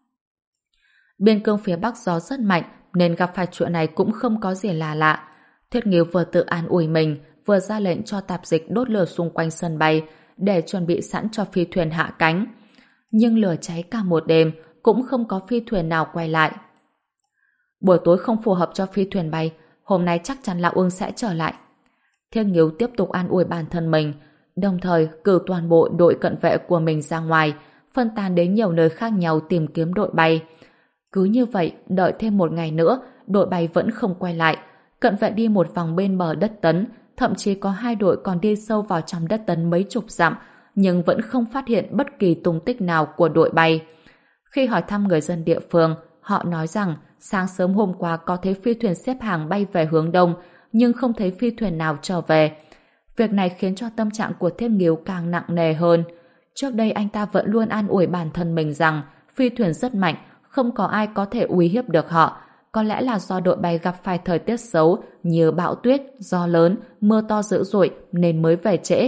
Biên cương phía Bắc gió rất mạnh, nên gặp phải chuyện này cũng không có gì là lạ. Thiết Nghiêu vừa tự an ủi mình, vừa ra lệnh cho tạp dịch đốt lửa xung quanh sân bay để chuẩn bị sẵn cho phi thuyền hạ cánh. Nhưng lửa cháy cả một đêm, cũng không có phi thuyền nào quay lại. Buổi tối không phù hợp cho phi thuyền bay, hôm nay chắc chắn Lão Ưng sẽ trở lại. Thiết Nghiêu tiếp tục an ủi bản thân mình, đồng thời cử toàn bộ đội cận vệ của mình ra ngoài, phân tán đến nhiều nơi khác nhau tìm kiếm đội bay. Cứ như vậy, đợi thêm một ngày nữa, đội bay vẫn không quay lại. Cận vệ đi một vòng bên bờ đất Tấn, thậm chí có hai đội còn đi sâu vào trong đất Tấn mấy chục dặm, nhưng vẫn không phát hiện bất kỳ tung tích nào của đội bay. Khi hỏi thăm người dân địa phương, họ nói rằng sáng sớm hôm qua có thấy phi thuyền xếp hàng bay về hướng đông, nhưng không thấy phi thuyền nào trở về. Việc này khiến cho tâm trạng của Thiết Nghiêu càng nặng nề hơn. Trước đây anh ta vẫn luôn an ủi bản thân mình rằng phi thuyền rất mạnh, không có ai có thể uy hiếp được họ. Có lẽ là do đội bay gặp phải thời tiết xấu như bão tuyết, gió lớn, mưa to dữ dội nên mới về trễ.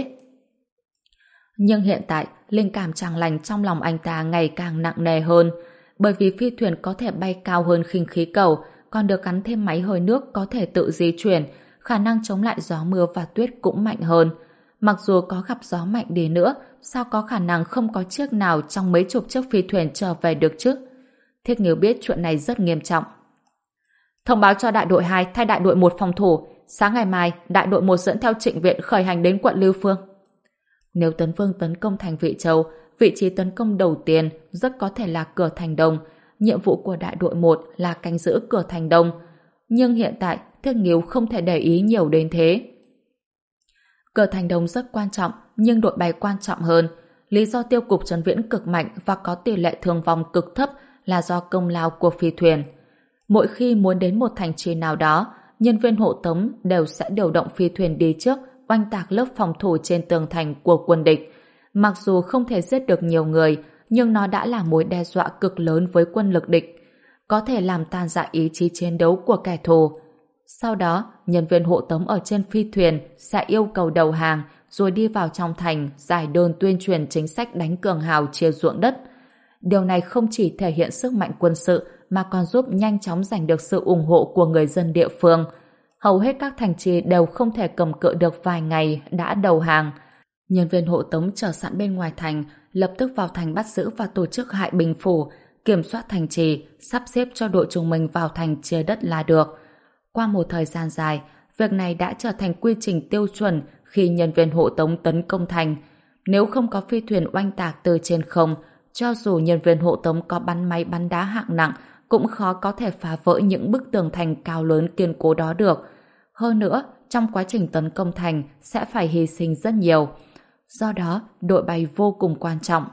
Nhưng hiện tại, linh cảm chẳng lành trong lòng anh ta ngày càng nặng nề hơn, bởi vì phi thuyền có thể bay cao hơn khinh khí cầu, còn được gắn thêm máy hơi nước có thể tự di chuyển, khả năng chống lại gió mưa và tuyết cũng mạnh hơn. Mặc dù có gặp gió mạnh đi nữa, sao có khả năng không có chiếc nào trong mấy chục chiếc phi thuyền trở về được chứ? Thiết Nghiêu biết chuyện này rất nghiêm trọng. Thông báo cho đại đội hai thay đại đội một phòng thủ, sáng ngày mai đại đội một dẫn theo Trịnh Viện khởi hành đến quận Lưu Phương. Nếu Tấn Vương tấn công thành Vị Châu, vị trí tấn công đầu tiên rất có thể là cửa thành Đông. Nhiệm vụ của đại đội một là canh giữ cửa thành Đông. Nhưng hiện tại Thiết Nghiêu không thể để ý nhiều đến thế. Cửa thành Đông rất quan trọng, nhưng đội bay quan trọng hơn. Lý do tiêu cục Trấn Viễn cực mạnh và có tỷ lệ thương vong cực thấp là do công lao của phi thuyền. Mỗi khi muốn đến một thành trì nào đó, nhân viên hộ tống đều sẽ điều động phi thuyền đi trước, oanh tạc lớp phòng thủ trên tường thành của quân địch. Mặc dù không thể giết được nhiều người, nhưng nó đã là mối đe dọa cực lớn với quân lực địch, có thể làm tan rã ý chí chiến đấu của kẻ thù. Sau đó, nhân viên hộ tống ở trên phi thuyền sẽ yêu cầu đầu hàng, rồi đi vào trong thành giải đơn tuyên truyền chính sách đánh cường hào chia ruộng đất. Điều này không chỉ thể hiện sức mạnh quân sự mà còn giúp nhanh chóng giành được sự ủng hộ của người dân địa phương. Hầu hết các thành trì đều không thể cầm cự được vài ngày đã đầu hàng. Nhân viên hộ tống chờ sẵn bên ngoài thành, lập tức vào thành bắt giữ và tổ chức hại binh phủ, kiểm soát thành trì, sắp xếp cho đội chúng mình vào thành chia đất là được. Qua một thời gian dài, việc này đã trở thành quy trình tiêu chuẩn khi nhân viên hộ tống tấn công thành. Nếu không có phi thuyền oanh tạc từ trên không, cho dù nhân viên hộ tống có bắn máy bắn đá hạng nặng, cũng khó có thể phá vỡ những bức tường thành cao lớn kiên cố đó được. Hơn nữa, trong quá trình tấn công thành sẽ phải hy sinh rất nhiều. Do đó, đội bay vô cùng quan trọng.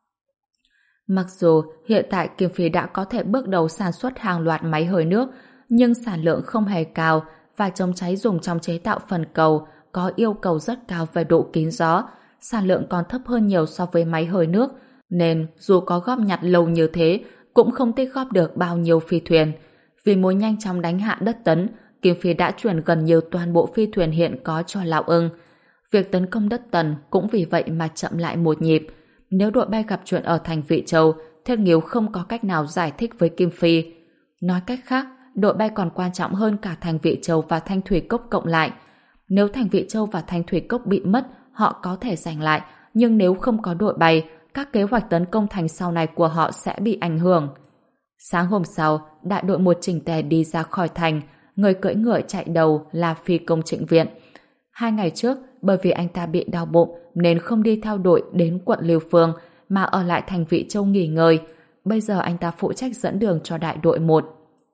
Mặc dù hiện tại Kim Phi đã có thể bước đầu sản xuất hàng loạt máy hơi nước, nhưng sản lượng không hề cao và chống cháy dùng trong chế tạo phần cầu có yêu cầu rất cao về độ kín gió, sản lượng còn thấp hơn nhiều so với máy hơi nước, nên dù có góp nhặt lâu như thế cũng không tích góp được bao nhiêu phi thuyền. Vì muốn nhanh chóng đánh hạ đất Tấn, Kim Phi đã chuyển gần như toàn bộ phi thuyền hiện có cho Lão Ưng. Việc tấn công đất Tần cũng vì vậy mà chậm lại một nhịp. Nếu đội bay gặp chuyện ở thành Vị Châu, Thiết Nghiêu không có cách nào giải thích với Kim Phi. Nói cách khác, đội bay còn quan trọng hơn cả thành Vị Châu và Thanh Thủy Cốc cộng lại. Nếu thành Vị Châu và Thanh Thủy Cốc bị mất, họ có thể giành lại, nhưng nếu không có đội bay, các kế hoạch tấn công thành sau này của họ sẽ bị ảnh hưởng. Sáng hôm sau, đại đội một chỉnh tề đi ra khỏi thành, người cưỡi ngựa chạy đầu là phi công Trịnh Viện. Hai ngày trước, bởi vì anh ta bị đau bụng nên không đi theo đội đến quận Liêu Phương mà ở lại thành Vị Châu nghỉ ngơi. Bây giờ anh ta phụ trách dẫn đường cho đại đội một.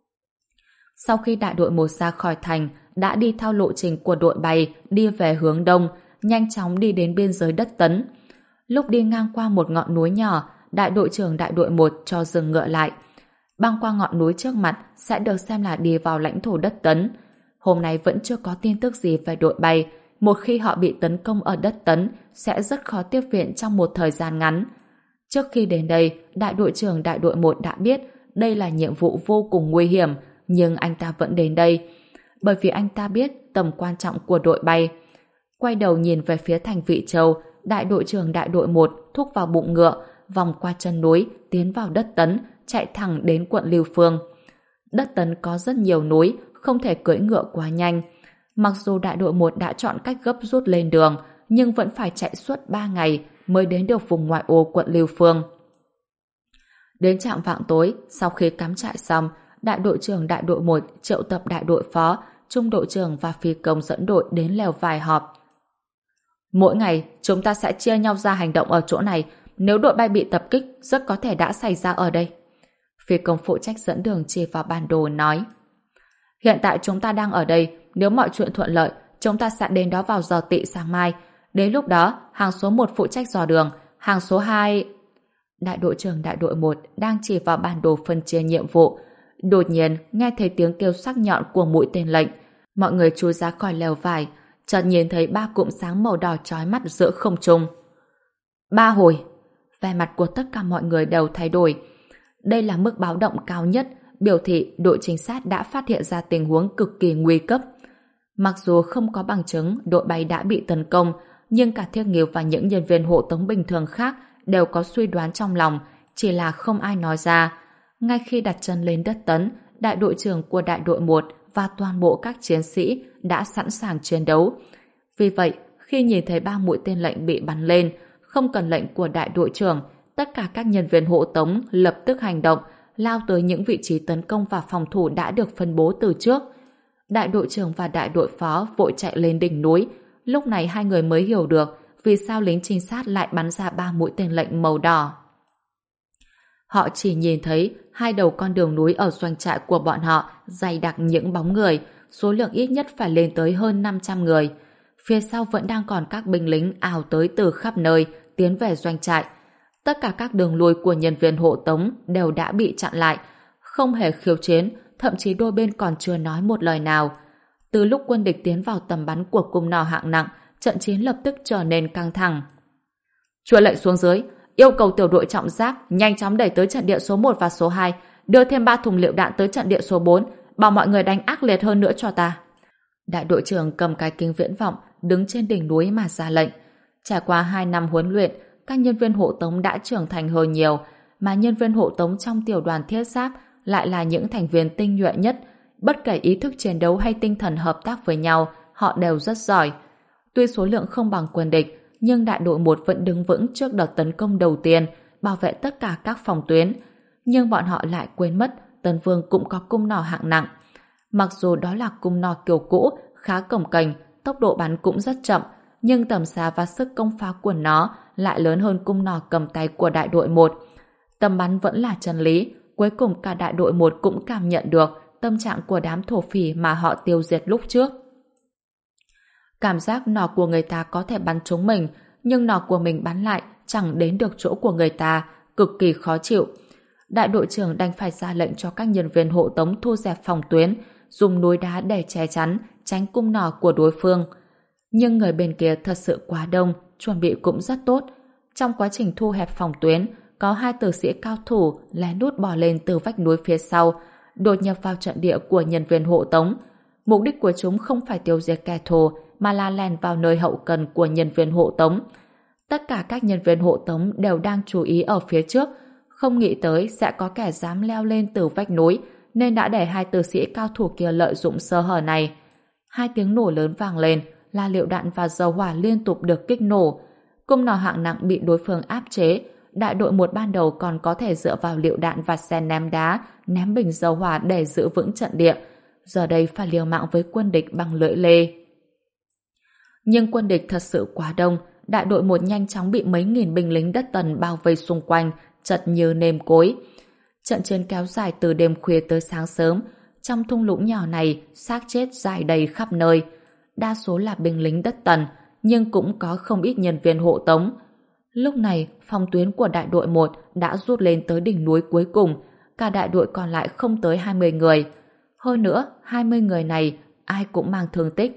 Sau khi đại đội một ra khỏi thành, đã đi theo lộ trình của đội bay đi về hướng đông, nhanh chóng đi đến biên giới đất Tấn. Lúc đi ngang qua một ngọn núi nhỏ, đại đội trưởng đại đội một cho dừng ngựa lại. Băng qua ngọn núi trước mặt sẽ được xem là đi vào lãnh thổ đất Tấn. Hôm nay vẫn chưa có tin tức gì về đội bay. Một khi họ bị tấn công ở đất Tấn, sẽ rất khó tiếp viện trong một thời gian ngắn. Trước khi đến đây, đại đội trưởng đại đội một đã biết đây là nhiệm vụ vô cùng nguy hiểm, nhưng anh ta vẫn đến đây. Bởi vì anh ta biết tầm quan trọng của đội bay. Quay đầu nhìn về phía thành Vị Châu, đại đội trưởng đại đội một thúc vào bụng ngựa, vòng qua chân núi, tiến vào đất Tấn, chạy thẳng đến quận Liêu Phương. Đất Tấn có rất nhiều núi, không thể cưỡi ngựa quá nhanh. Mặc dù đại đội một đã chọn cách gấp rút lên đường, nhưng vẫn phải chạy suốt ba ngày mới đến được vùng ngoại ô quận Liêu Phương. Đến trạm vạng tối, sau khi cắm trại xong, đại đội trưởng đại đội một triệu tập đại đội phó, trung đội trưởng và phi công dẫn đội đến lều vải họp. Mỗi ngày, chúng ta sẽ chia nhau ra hành động ở chỗ này. Nếu đội bay bị tập kích, rất có thể đã xảy ra ở đây. Phi công phụ trách dẫn đường chỉ vào bản đồ nói: Hiện tại chúng ta đang ở đây, nếu mọi chuyện thuận lợi, chúng ta sẽ đến đó vào giờ tỵ sáng mai. Đến lúc đó, hàng số một phụ trách dò đường, hàng số hai... Đại đội trưởng đại đội một đang chỉ vào bản đồ phân chia nhiệm vụ. Đột nhiên, nghe thấy tiếng kêu sắc nhọn của mũi tên lệnh. Mọi người chui ra khỏi lều vải, chợt nhìn thấy ba cụm sáng màu đỏ chói mắt giữa không trung. Ba hồi. Vẻ mặt của tất cả mọi người đều thay đổi. Đây là mức báo động cao nhất, biểu thị đội trinh sát đã phát hiện ra tình huống cực kỳ nguy cấp. Mặc dù không có bằng chứng đội bay đã bị tấn công, nhưng cả Thiết Nghiêu và những nhân viên hộ tống bình thường khác đều có suy đoán trong lòng, chỉ là không ai nói ra. Ngay khi đặt chân lên đất Tấn, đại đội trưởng của đại đội một và toàn bộ các chiến sĩ đã sẵn sàng chiến đấu. Vì vậy, khi nhìn thấy ba mũi tên lệnh bị bắn lên, không cần lệnh của đại đội trưởng, tất cả các nhân viên hộ tống lập tức hành động, lao tới những vị trí tấn công và phòng thủ đã được phân bố từ trước. Đại đội trưởng và đại đội phó vội chạy lên đỉnh núi. Lúc này hai người mới hiểu được vì sao lính trinh sát lại bắn ra ba mũi tên lệnh màu đỏ. Họ chỉ nhìn thấy hai đầu con đường núi ở doanh trại của bọn họ dày đặc những bóng người, số lượng ít nhất phải lên tới hơn năm trăm người. Phía sau vẫn đang còn các binh lính ào tới từ khắp nơi, tiến về doanh trại. Tất cả các đường lui của nhân viên hộ tống đều đã bị chặn lại, không hề khiêu chiến, thậm chí đôi bên còn chưa nói một lời nào. Từ lúc quân địch tiến vào tầm bắn của cung nỏ hạng nặng, trận chiến lập tức trở nên căng thẳng. Truyền lệnh xuống dưới, yêu cầu tiểu đội trọng giáp nhanh chóng đẩy tới trận địa số một và số hai, đưa thêm ba thùng liệu đạn tới trận địa số bốn, bảo mọi người đánh ác liệt hơn nữa cho ta. Đại đội trưởng cầm cái kính viễn vọng, đứng trên đỉnh núi mà ra lệnh. Trải qua hai năm huấn luyện, các nhân viên hộ tống đã trưởng thành hơn nhiều, mà nhân viên hộ tống trong tiểu đoàn thiết giáp lại là những thành viên tinh nhuệ nhất. Bất kể ý thức chiến đấu hay tinh thần hợp tác với nhau, họ đều rất giỏi. Tuy số lượng không bằng quân địch, nhưng đại đội một vẫn đứng vững trước đợt tấn công đầu tiên, bảo vệ tất cả các phòng tuyến. Nhưng bọn họ lại quên mất Tấn Vương cũng có cung nỏ hạng nặng. Mặc dù đó là cung nỏ kiểu cũ, khá cồng kềnh, tốc độ bắn cũng rất chậm, nhưng tầm xa và sức công phá của nó lại lớn hơn cung nỏ cầm tay của đại đội một. Tầm bắn vẫn là chân lý, cuối cùng cả đại đội một cũng cảm nhận được tâm trạng của đám thổ phỉ mà họ tiêu diệt lúc trước. Cảm giác nỏ của người ta có thể bắn trúng mình, nhưng nỏ của mình bắn lại chẳng đến được chỗ của người ta, cực kỳ khó chịu. Đại đội trưởng đành phải ra lệnh cho các nhân viên hộ tống thu dẹp phòng tuyến, dùng núi đá để che chắn, tránh cung nỏ của đối phương. Nhưng người bên kia thật sự quá đông, chuẩn bị cũng rất tốt. Trong quá trình thu hẹp phòng tuyến, có hai tử sĩ cao thủ lén lút bò lên từ vách núi phía sau, đột nhập vào trận địa của nhân viên hộ tống. Mục đích của chúng không phải tiêu diệt kẻ thù, mà là lèn vào nơi hậu cần của nhân viên hộ tống. Tất cả các nhân viên hộ tống đều đang chú ý ở phía trước, không nghĩ tới sẽ có kẻ dám leo lên từ vách núi, nên đã để hai tử sĩ cao thủ kia lợi dụng sơ hở này. Hai tiếng nổ lớn vang lên, là liệu đạn và dầu hỏa liên tục được kích nổ. Cung nỏ hạng nặng bị đối phương áp chế. Đại đội một ban đầu còn có thể dựa vào liệu đạn và xe ném đá, ném bình dầu hỏa để giữ vững trận địa. Giờ đây phải liều mạng với quân địch bằng lưỡi lê. Nhưng quân địch thật sự quá đông, đại đội một nhanh chóng bị mấy nghìn binh lính đất Tần bao vây xung quanh, chật như nêm cối. Trận chiến kéo dài từ đêm khuya tới sáng sớm. Trong thung lũng nhỏ này, xác chết rải đầy khắp nơi. Đa số là binh lính đất Tần, nhưng cũng có không ít nhân viên hộ tống. Lúc này, phòng tuyến của đại đội một đã rút lên tới đỉnh núi cuối cùng. Cả đại đội còn lại không tới hai mươi người. Hơn nữa, hai mươi người này, ai cũng mang thương tích.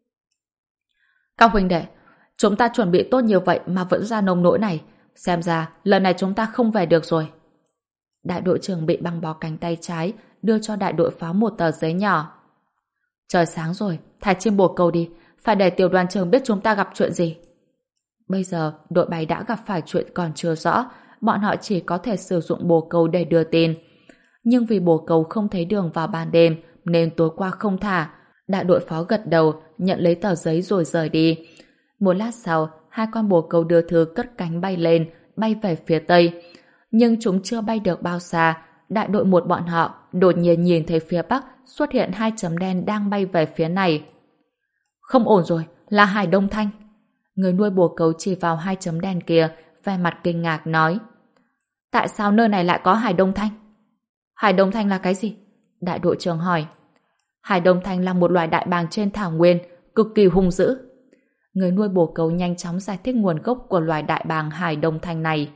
Các huynh đệ, chúng ta chuẩn bị tốt như vậy mà vẫn ra nông nỗi này. Xem ra, lần này chúng ta không về được rồi. Đại đội trưởng bị băng bó cánh tay trái, đưa cho đại đội phó một tờ giấy nhỏ. Trời sáng rồi, thả chim bồ câu đi, phải để tiểu đoàn trưởng biết chúng ta gặp chuyện gì. Bây giờ, đội bay đã gặp phải chuyện còn chưa rõ, bọn họ chỉ có thể sử dụng bồ câu để đưa tin. Nhưng vì bồ câu không thấy đường vào ban đêm, nên tối qua không thả. Đại đội phó gật đầu, nhận lấy tờ giấy rồi rời đi. Một lát sau, hai con bồ câu đưa thư cất cánh bay lên, bay về phía tây. Nhưng chúng chưa bay được bao xa, đại đội một bọn họ đột nhiên nhìn thấy phía bắc xuất hiện hai chấm đen đang bay về phía này. Không ổn rồi, là Hải Đông Thanh. Người nuôi bồ câu chỉ vào hai chấm đen kia, vẻ mặt kinh ngạc nói. Tại sao nơi này lại có Hải Đông Thanh? Hải Đông Thanh là cái gì? Đại đội trưởng hỏi. Hải Đông Thanh là một loài đại bàng trên thảo nguyên, cực kỳ hung dữ. Người nuôi bồ câu nhanh chóng giải thích nguồn gốc của loài đại bàng Hải Đông Thanh này.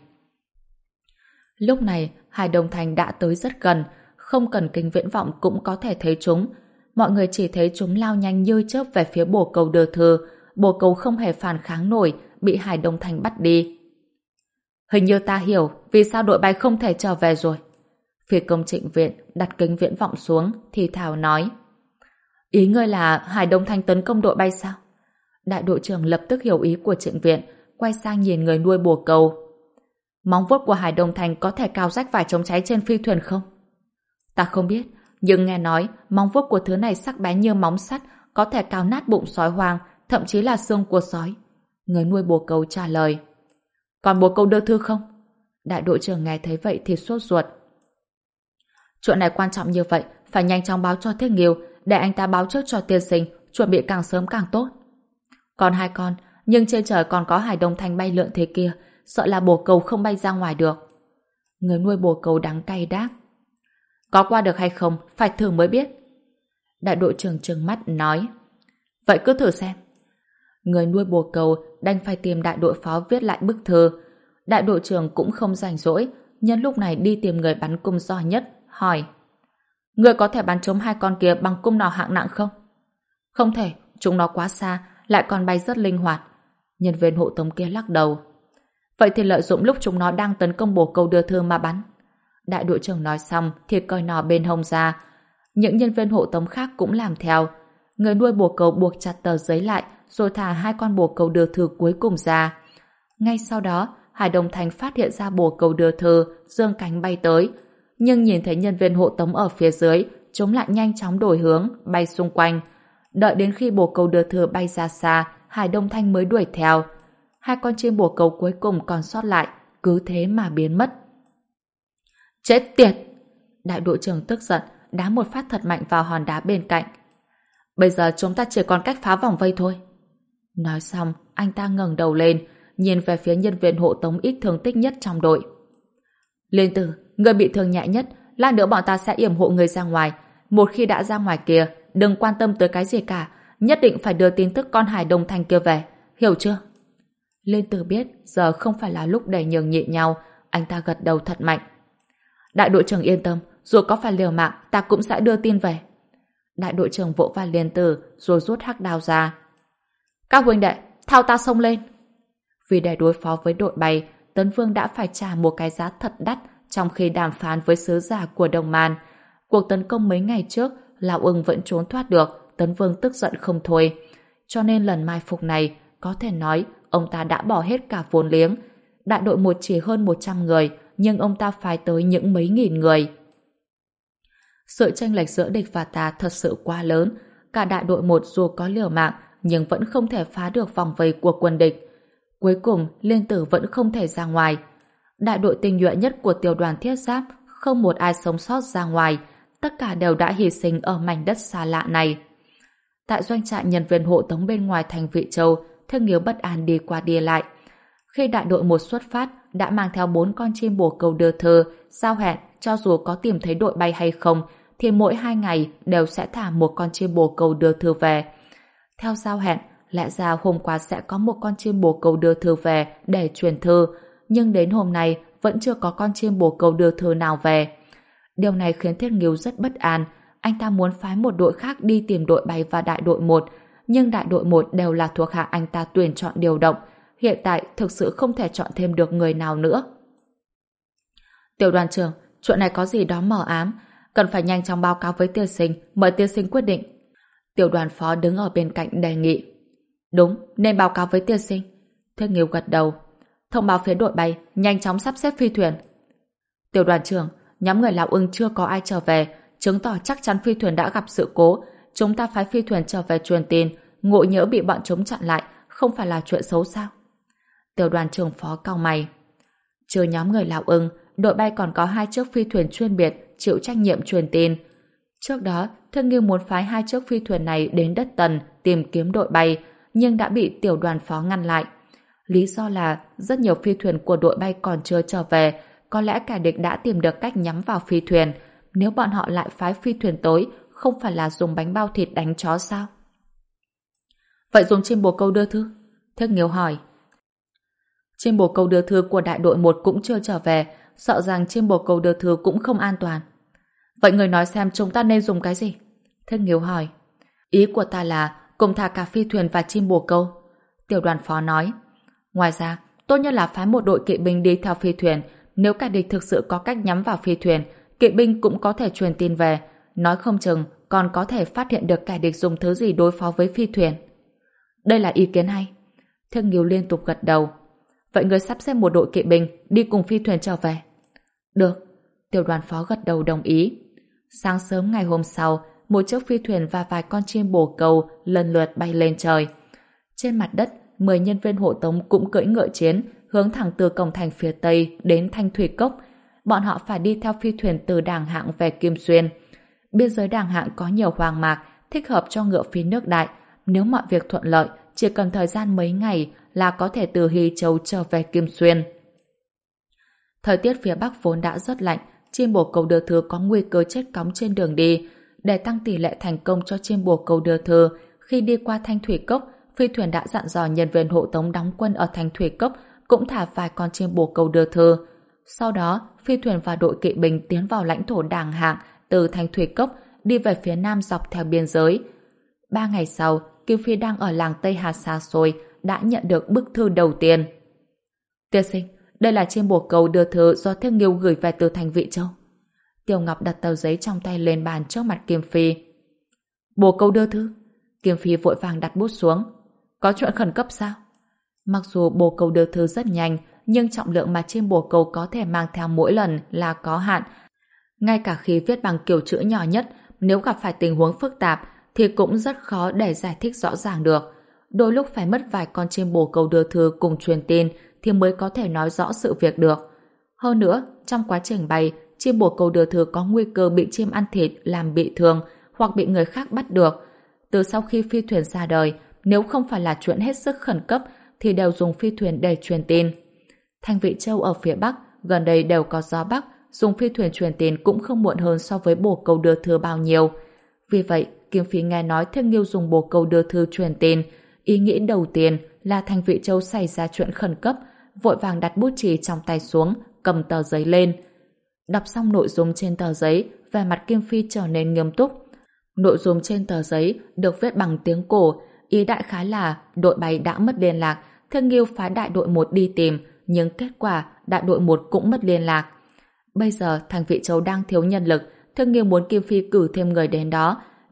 Lúc này, Hải Đông Thanh đã tới rất gần, không cần kính viễn vọng cũng có thể thấy chúng. Mọi người chỉ thấy chúng lao nhanh như chớp về phía bồ câu đưa thư. Bồ câu không hề phản kháng nổi, bị Hải Đông Thanh bắt đi. Hình như ta hiểu vì sao đội bay không thể trở về rồi. Phi công Trịnh Viện đặt kính viễn vọng xuống, thì thào nói. Ý ngươi là Hải Đông Thanh tấn công đội bay sao? Đại đội trưởng lập tức hiểu ý của Trịnh Viện, quay sang nhìn người nuôi bồ câu. Móng vuốt của Hải Đông Thanh có thể cào rách vải chống cháy trên phi thuyền không? Ta không biết, nhưng nghe nói móng vuốt của thứ này sắc bén như móng sắt, có thể cào nát bụng sói hoang, thậm chí là xương của sói. Người nuôi bồ câu trả lời. Còn bồ câu đưa thư không? Đại đội trưởng nghe thấy vậy thì sốt ruột. Chuyện này quan trọng như vậy, phải nhanh chóng báo cho Thiết Nghiêu, để anh ta báo trước cho tiên sinh, chuẩn bị càng sớm càng tốt. Còn hai con, nhưng trên trời còn có Hải Đông Thanh bay lượn thế kia, sợ là bồ câu không bay ra ngoài được. Người nuôi bồ câu đắng cay đáp. Có qua được hay không, phải thử mới biết. Đại đội trưởng trừng mắt nói. Vậy cứ thử xem. Người nuôi bồ câu đành phải tìm đại đội phó viết lại bức thư. Đại đội trưởng cũng không rảnh rỗi, nhân lúc này đi tìm người bắn cung giỏi nhất, hỏi. Người có thể bắn trúng hai con kia bằng cung nỏ hạng nặng không? Không thể, chúng nó quá xa, lại còn bay rất linh hoạt. Nhân viên hộ tống kia lắc đầu. Vậy thì lợi dụng lúc chúng nó đang tấn công bồ câu đưa thư mà bắn. Đại đội trưởng nói xong thì cởi nỏ bên hông ra. Những nhân viên hộ tống khác cũng làm theo. Người nuôi bồ câu buộc chặt tờ giấy lại rồi thả hai con bồ câu đưa thư cuối cùng ra. Ngay sau đó, Hải Đông Thanh phát hiện ra bồ câu đưa thư giương cánh bay tới. Nhưng nhìn thấy nhân viên hộ tống ở phía dưới, chúng lại nhanh chóng đổi hướng, bay xung quanh. Đợi đến khi bồ câu đưa thư bay ra xa, Hải Đông Thanh mới đuổi theo. Hai con chim bồ câu cuối cùng còn sót lại, cứ thế mà biến mất. Chết tiệt! Đại đội trưởng tức giận, đá một phát thật mạnh vào hòn đá bên cạnh. Bây giờ chúng ta chỉ còn cách phá vòng vây thôi. Nói xong, anh ta ngẩng đầu lên, nhìn về phía nhân viên hộ tống ít thương tích nhất trong đội. Liên Tử, người bị thương nhẹ nhất, lát nữa bọn ta sẽ yểm hộ người ra ngoài. Một khi đã ra ngoài kia, đừng quan tâm tới cái gì cả, nhất định phải đưa tin tức con Hải Đông Thanh kia về, hiểu chưa? Liên Tử biết giờ không phải là lúc để nhường nhịn nhau, anh ta gật đầu thật mạnh. Đại đội trưởng yên tâm, dù có phải liều mạng, ta cũng sẽ đưa tin về. Đại đội trưởng vỗ vai Liên Tử rồi rút hắc đao ra. Các huynh đệ, thao ta xông lên. Vì để đối phó với đội bay, Tấn Vương đã phải trả một cái giá thật đắt trong khi đàm phán với sứ giả của Đồng Man. Cuộc tấn công mấy ngày trước, Lão Ưng vẫn trốn thoát được, Tấn Vương tức giận không thôi. cho nên lần mai phục này có thể nói ông ta đã bỏ hết cả vốn liếng. Đại đội một chỉ hơn một trăm người, nhưng ông ta phái tới những mấy nghìn người. Sự chênh lệch giữa địch và ta thật sự quá lớn. Cả đại đội một dù có liều mạng, nhưng vẫn không thể phá được vòng vây của quân địch. Cuối cùng, Liên Tử vẫn không thể ra ngoài. Đại đội tinh nhuệ nhất của tiểu đoàn thiết giáp, không một ai sống sót ra ngoài. Tất cả đều đã hy sinh ở mảnh đất xa lạ này. Tại doanh trại nhân viên hộ tống bên ngoài thành Vị Châu, Thương Nghiếu bất an đi qua đi lại. Khi đại đội một xuất phát, đã mang theo bốn con chim bồ câu đưa thư, giao hẹn cho dù có tìm thấy đội bay hay không, thì mỗi hai ngày đều sẽ thả một con chim bồ câu đưa thư về. Theo giao hẹn, lẽ ra hôm qua sẽ có một con chim bồ câu đưa thư về để truyền thư, nhưng đến hôm nay vẫn chưa có con chim bồ câu đưa thư nào về. Điều này khiến Thiết Nghiêu rất bất an. Anh ta muốn phái một đội khác đi tìm đội bay và đại đội một, nhưng đại đội một đều là thuộc hạ anh ta tuyển chọn điều động. Hiện tại thực sự không thể chọn thêm được người nào nữa. Tiểu đoàn trưởng, chuyện này có gì đó mờ ám, cần phải nhanh chóng báo cáo với tiên sinh, mời tiên sinh quyết định. Tiểu đoàn phó đứng ở bên cạnh đề nghị. Đúng, nên báo cáo với tiên sinh. Thiết Nghiêu gật đầu. Thông báo phía đội bay, nhanh chóng sắp xếp phi thuyền. Tiểu đoàn trưởng, nhóm người Lão Ưng chưa có ai trở về, chứng tỏ chắc chắn phi thuyền đã gặp sự cố. Chúng ta phái phi thuyền trở về truyền tin, ngộ nhỡ bị bọn chúng chặn lại, không phải là chuyện xấu sao? Tiểu đoàn trưởng phó cau mày. Trừ nhóm người Lão Ưng, đội bay còn có hai chiếc phi thuyền chuyên biệt chịu trách nhiệm truyền tin. Trước đó, Thương Nghiêu muốn phái hai chiếc phi thuyền này đến đất Tần tìm kiếm đội bay, nhưng đã bị tiểu đoàn phó ngăn lại. Lý do là rất nhiều phi thuyền của đội bay còn chưa trở về, có lẽ kẻ địch đã tìm được cách nhắm vào phi thuyền. Nếu bọn họ lại phái phi thuyền tới, không phải là dùng bánh bao thịt đánh chó sao? Vậy dùng chim bồ câu đưa thư? Thiết Nghiêu hỏi. Chim bồ câu đưa thư của đại đội một cũng chưa trở về, sợ rằng chim bồ câu đưa thư cũng không an toàn. Vậy người nói xem chúng ta nên dùng cái gì? Thiết Nghiêu hỏi. Ý của ta là cùng thả cả phi thuyền và chim bồ câu. Tiểu đoàn phó nói. Ngoài ra, tốt nhất là phái một đội kỵ binh đi theo phi thuyền. Nếu kẻ địch thực sự có cách nhắm vào phi thuyền, kỵ binh cũng có thể truyền tin về. Nói không chừng còn có thể phát hiện được kẻ địch dùng thứ gì đối phó với phi thuyền. Đây là ý kiến hay. Thiết Nghiêu liên tục gật đầu. Vậy người sắp xếp một đội kỵ binh đi cùng phi thuyền trở về. Được. Tiểu đoàn phó gật đầu đồng ý. Sáng sớm ngày hôm sau, một chiếc phi thuyền và vài con chim bồ câu lần lượt bay lên trời. Trên mặt đất, mười nhân viên hộ tống cũng cưỡi ngựa chiến hướng thẳng từ cổng thành phía tây đến Thanh Thủy Cốc. Bọn họ phải đi theo phi thuyền từ Đàng Hạng về Kim Xuyên. Biên giới Đàng Hạng có nhiều hoang mạc, thích hợp cho ngựa phi nước đại. Nếu mọi việc thuận lợi, chỉ cần thời gian mấy ngày là có thể từ Hy Châu trở về Kim Xuyên. Thời tiết phía Bắc vốn đã rất lạnh, chim bồ câu đưa thư có nguy cơ chết cóng trên đường đi. Để tăng tỷ lệ thành công cho chim bồ câu đưa thư, khi đi qua Thanh Thủy Cốc, phi thuyền đã dặn dò nhân viên hộ tống đóng quân ở Thanh Thủy Cốc cũng thả vài con chim bồ câu đưa thư. Sau đó, phi thuyền và đội kỵ binh tiến vào lãnh thổ Đàng Hạng từ Thanh Thủy Cốc đi về phía nam dọc theo biên giới. Ba ngày sau, Kim Phi đang ở làng Tây Hà xa xôi đã nhận được bức thư đầu tiên. Tiên sinh, đây là chim bồ câu đưa thư do Thiết Nghiêu gửi về từ thành Vị Châu. Tiểu Ngọc đặt tờ giấy trong tay lên bàn trước mặt Kim Phi. Bồ câu đưa thư? Kim Phi vội vàng đặt bút xuống. Có chuyện khẩn cấp sao? Mặc dù bồ câu đưa thư rất nhanh, nhưng trọng lượng mà chim bồ câu có thể mang theo mỗi lần là có hạn. Ngay cả khi viết bằng kiểu chữ nhỏ nhất, nếu gặp phải tình huống phức tạp thì cũng rất khó để giải thích rõ ràng được. Đôi lúc phải mất vài con chim bồ câu đưa thư cùng truyền tin thì mới có thể nói rõ sự việc được. Hơn nữa, trong quá trình bay, chim bồ câu đưa thư có nguy cơ bị chim ăn thịt làm bị thương hoặc bị người khác bắt được. Từ sau khi phi thuyền ra đời, nếu không phải là chuyện hết sức khẩn cấp thì đều dùng phi thuyền để truyền tin. Thành Vị Châu ở phía Bắc, gần đây đều có gió Bắc, dùng phi thuyền truyền tin cũng không muộn hơn so với bồ câu đưa thư bao nhiêu. Vì vậy, Kim Phi nghe nói Thiết Nghiêu dùng bồ câu đưa thư truyền tin, ý nghĩ đầu tiên là Thành Vị Châu xảy ra chuyện khẩn cấp, vội vàng đặt bút chì trong tay xuống, cầm tờ giấy lên. Đọc xong nội dung trên tờ giấy, vẻ mặt Kim Phi trở nên nghiêm túc. Nội dung trên tờ giấy được viết bằng tiếng cổ, ý đại khái là đội bay đã mất liên lạc, Thiết Nghiêu phái đại đội một đi tìm, nhưng kết quả đại đội một cũng mất liên lạc. Bây giờ Thành Vị Châu đang thiếu nhân lực, Thiết Nghiêu muốn Kim Phi cử thêm người đến đó.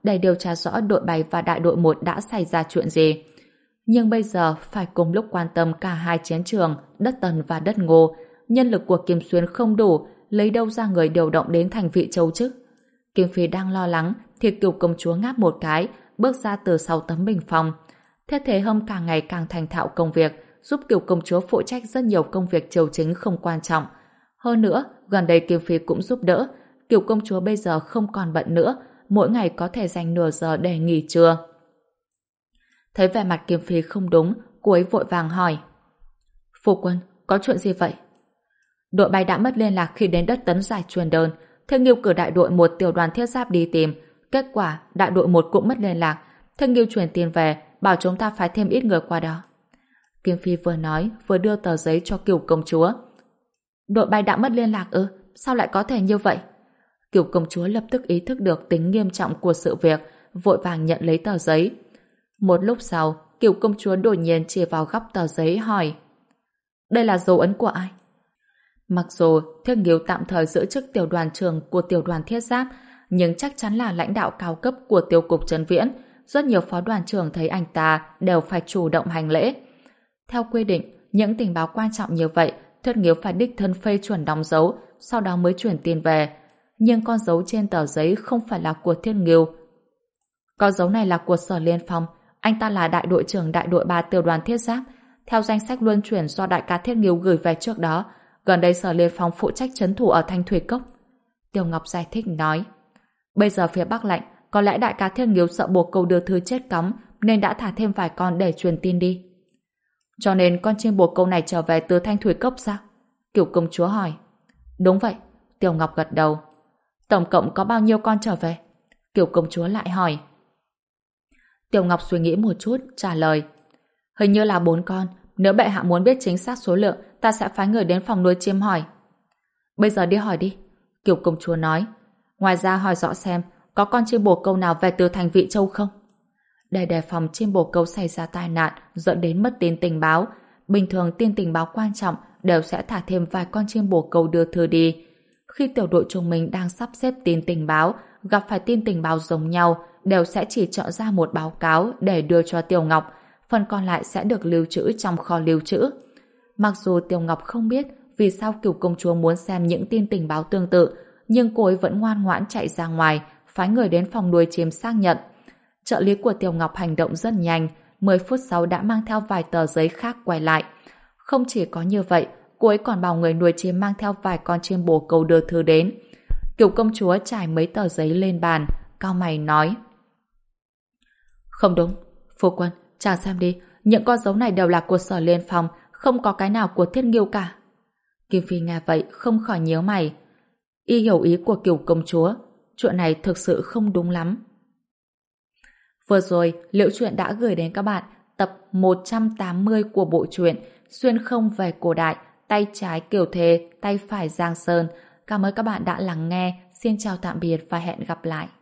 để điều tra rõ đội bảy và đại đội một đã xảy ra chuyện gì. Nhưng bây giờ phải cùng lúc quan tâm cả hai chiến trường, đất Tần và đất Ngô. Nhân lực của Kim Xuyên không đủ, lấy đâu ra người điều động đến thành Vị Châu chứ? Kim Phi đang lo lắng thì Kiều công chúa ngáp một cái, bước ra từ sau tấm bình phong. Thiết Thế Hâm càng ngày càng thành thạo công việc, giúp Kiều công chúa phụ trách rất nhiều công việc triều chính không quan trọng. Hơn nữa, gần đây Kim Phi cũng giúp đỡ. Kiều công chúa bây giờ không còn bận nữa, mỗi ngày có thể dành nửa giờ để nghỉ trưa. Thấy vẻ mặt Kim Phi không đúng, cô ấy vội vàng hỏi: Phu quân, có chuyện gì vậy? Đội bay đã mất liên lạc khi đến đất Tấn giải truyền đơn. Thiên Nghiêu cử đại đội một tiểu đoàn thiết giáp đi tìm. Kết quả, đại đội một cũng mất liên lạc. Thiên Nghiêu truyền tiền về, bảo chúng ta phải thêm ít người qua đó. Kim Phi vừa nói, vừa đưa tờ giấy cho Kiều công chúa. Đội bay đã mất liên lạc ư? Sao lại có thể như vậy? Kiều công chúa lập tức ý thức được tính nghiêm trọng của sự việc, vội vàng nhận lấy tờ giấy. Một lúc sau, Kiều công chúa đột nhiên chỉ vào góc tờ giấy hỏi: Đây là dấu ấn của ai? Mặc dù Thiên Nghiêu tạm thời giữ chức tiểu đoàn trưởng của tiểu đoàn thiết giáp, nhưng chắc chắn là lãnh đạo cao cấp của tiêu cục Trấn Viễn. Rất nhiều phó đoàn trưởng thấy anh ta đều phải chủ động hành lễ. Theo quy định, những tình báo quan trọng như vậy, Thiên Nghiêu phải đích thân phê chuẩn đóng dấu, sau đó mới chuyển tin về. Nhưng con dấu trên tờ giấy không phải là của Thiên Nghiêu. Con dấu này là của Sở Liên Phong. Anh ta là đại đội trưởng đại đội ba tiểu đoàn thiết giáp. Theo danh sách luân chuyển do đại ca Thiên Nghiêu gửi về trước đó, gần đây Sở Liên Phong phụ trách trấn thủ ở Thanh Thủy Cốc. Tiêu Ngọc giải thích nói: Bây giờ phía Bắc lạnh, có lẽ đại ca Thiên Nghiêu sợ bồ câu đưa thư chết cóng nên đã thả thêm vài con để truyền tin đi. Cho nên con chim bồ câu này trở về từ Thanh Thủy Cốc sao? Kiều công chúa hỏi. Đúng vậy, Tiêu Ngọc gật đầu. Tổng cộng có bao nhiêu con trở về? Kiều công chúa lại hỏi. Tiêu Ngọc suy nghĩ một chút, trả lời: Hình như là bốn con. Nếu bệ hạ muốn biết chính xác số lượng, ta sẽ phái người đến phòng nuôi chim hỏi. Bây giờ đi hỏi đi, Kiều công chúa nói. Ngoài ra hỏi rõ xem có con chim bồ câu nào về từ thành Vị Châu không? Để đề phòng chim bồ câu xảy ra tai nạn dẫn đến mất tin tình báo, bình thường tin tình báo quan trọng đều sẽ thả thêm vài con chim bồ câu đưa thư đi. Khi tiểu đội chúng mình đang sắp xếp tin tình báo, gặp phải tin tình báo giống nhau, đều sẽ chỉ chọn ra một báo cáo để đưa cho Tiểu Ngọc, phần còn lại sẽ được lưu trữ trong kho lưu trữ. Mặc dù Tiểu Ngọc không biết vì sao Kiều công chúa muốn xem những tin tình báo tương tự, nhưng cô ấy vẫn ngoan ngoãn chạy ra ngoài, phái người đến phòng nuôi chim xác nhận. Trợ lý của Tiểu Ngọc hành động rất nhanh, mười phút sau đã mang theo vài tờ giấy khác quay lại. Không chỉ có như vậy, cô ấy còn bảo người nuôi chim mang theo vài con chim bồ câu đưa thư đến. Kiều công chúa trải mấy tờ giấy lên bàn, cau mày nói: Không đúng, phu quân, chàng xem đi, những con dấu này đều là của Sở Liên Phong, không có cái nào của Thiên Nghiêu cả. Kim Phi nghe vậy không khỏi nhíu mày. Y hiểu ý của Kiều công chúa, chuyện này thực sự không đúng lắm. Vừa rồi, Liễu Chuyện đã gửi đến các bạn tập một trăm tám mươi của bộ truyện Xuyên không về cổ đại, tay trái Kiều Thề, tay phải Giang Sơn. Cảm ơn các bạn đã lắng nghe. Xin chào tạm biệt và hẹn gặp lại.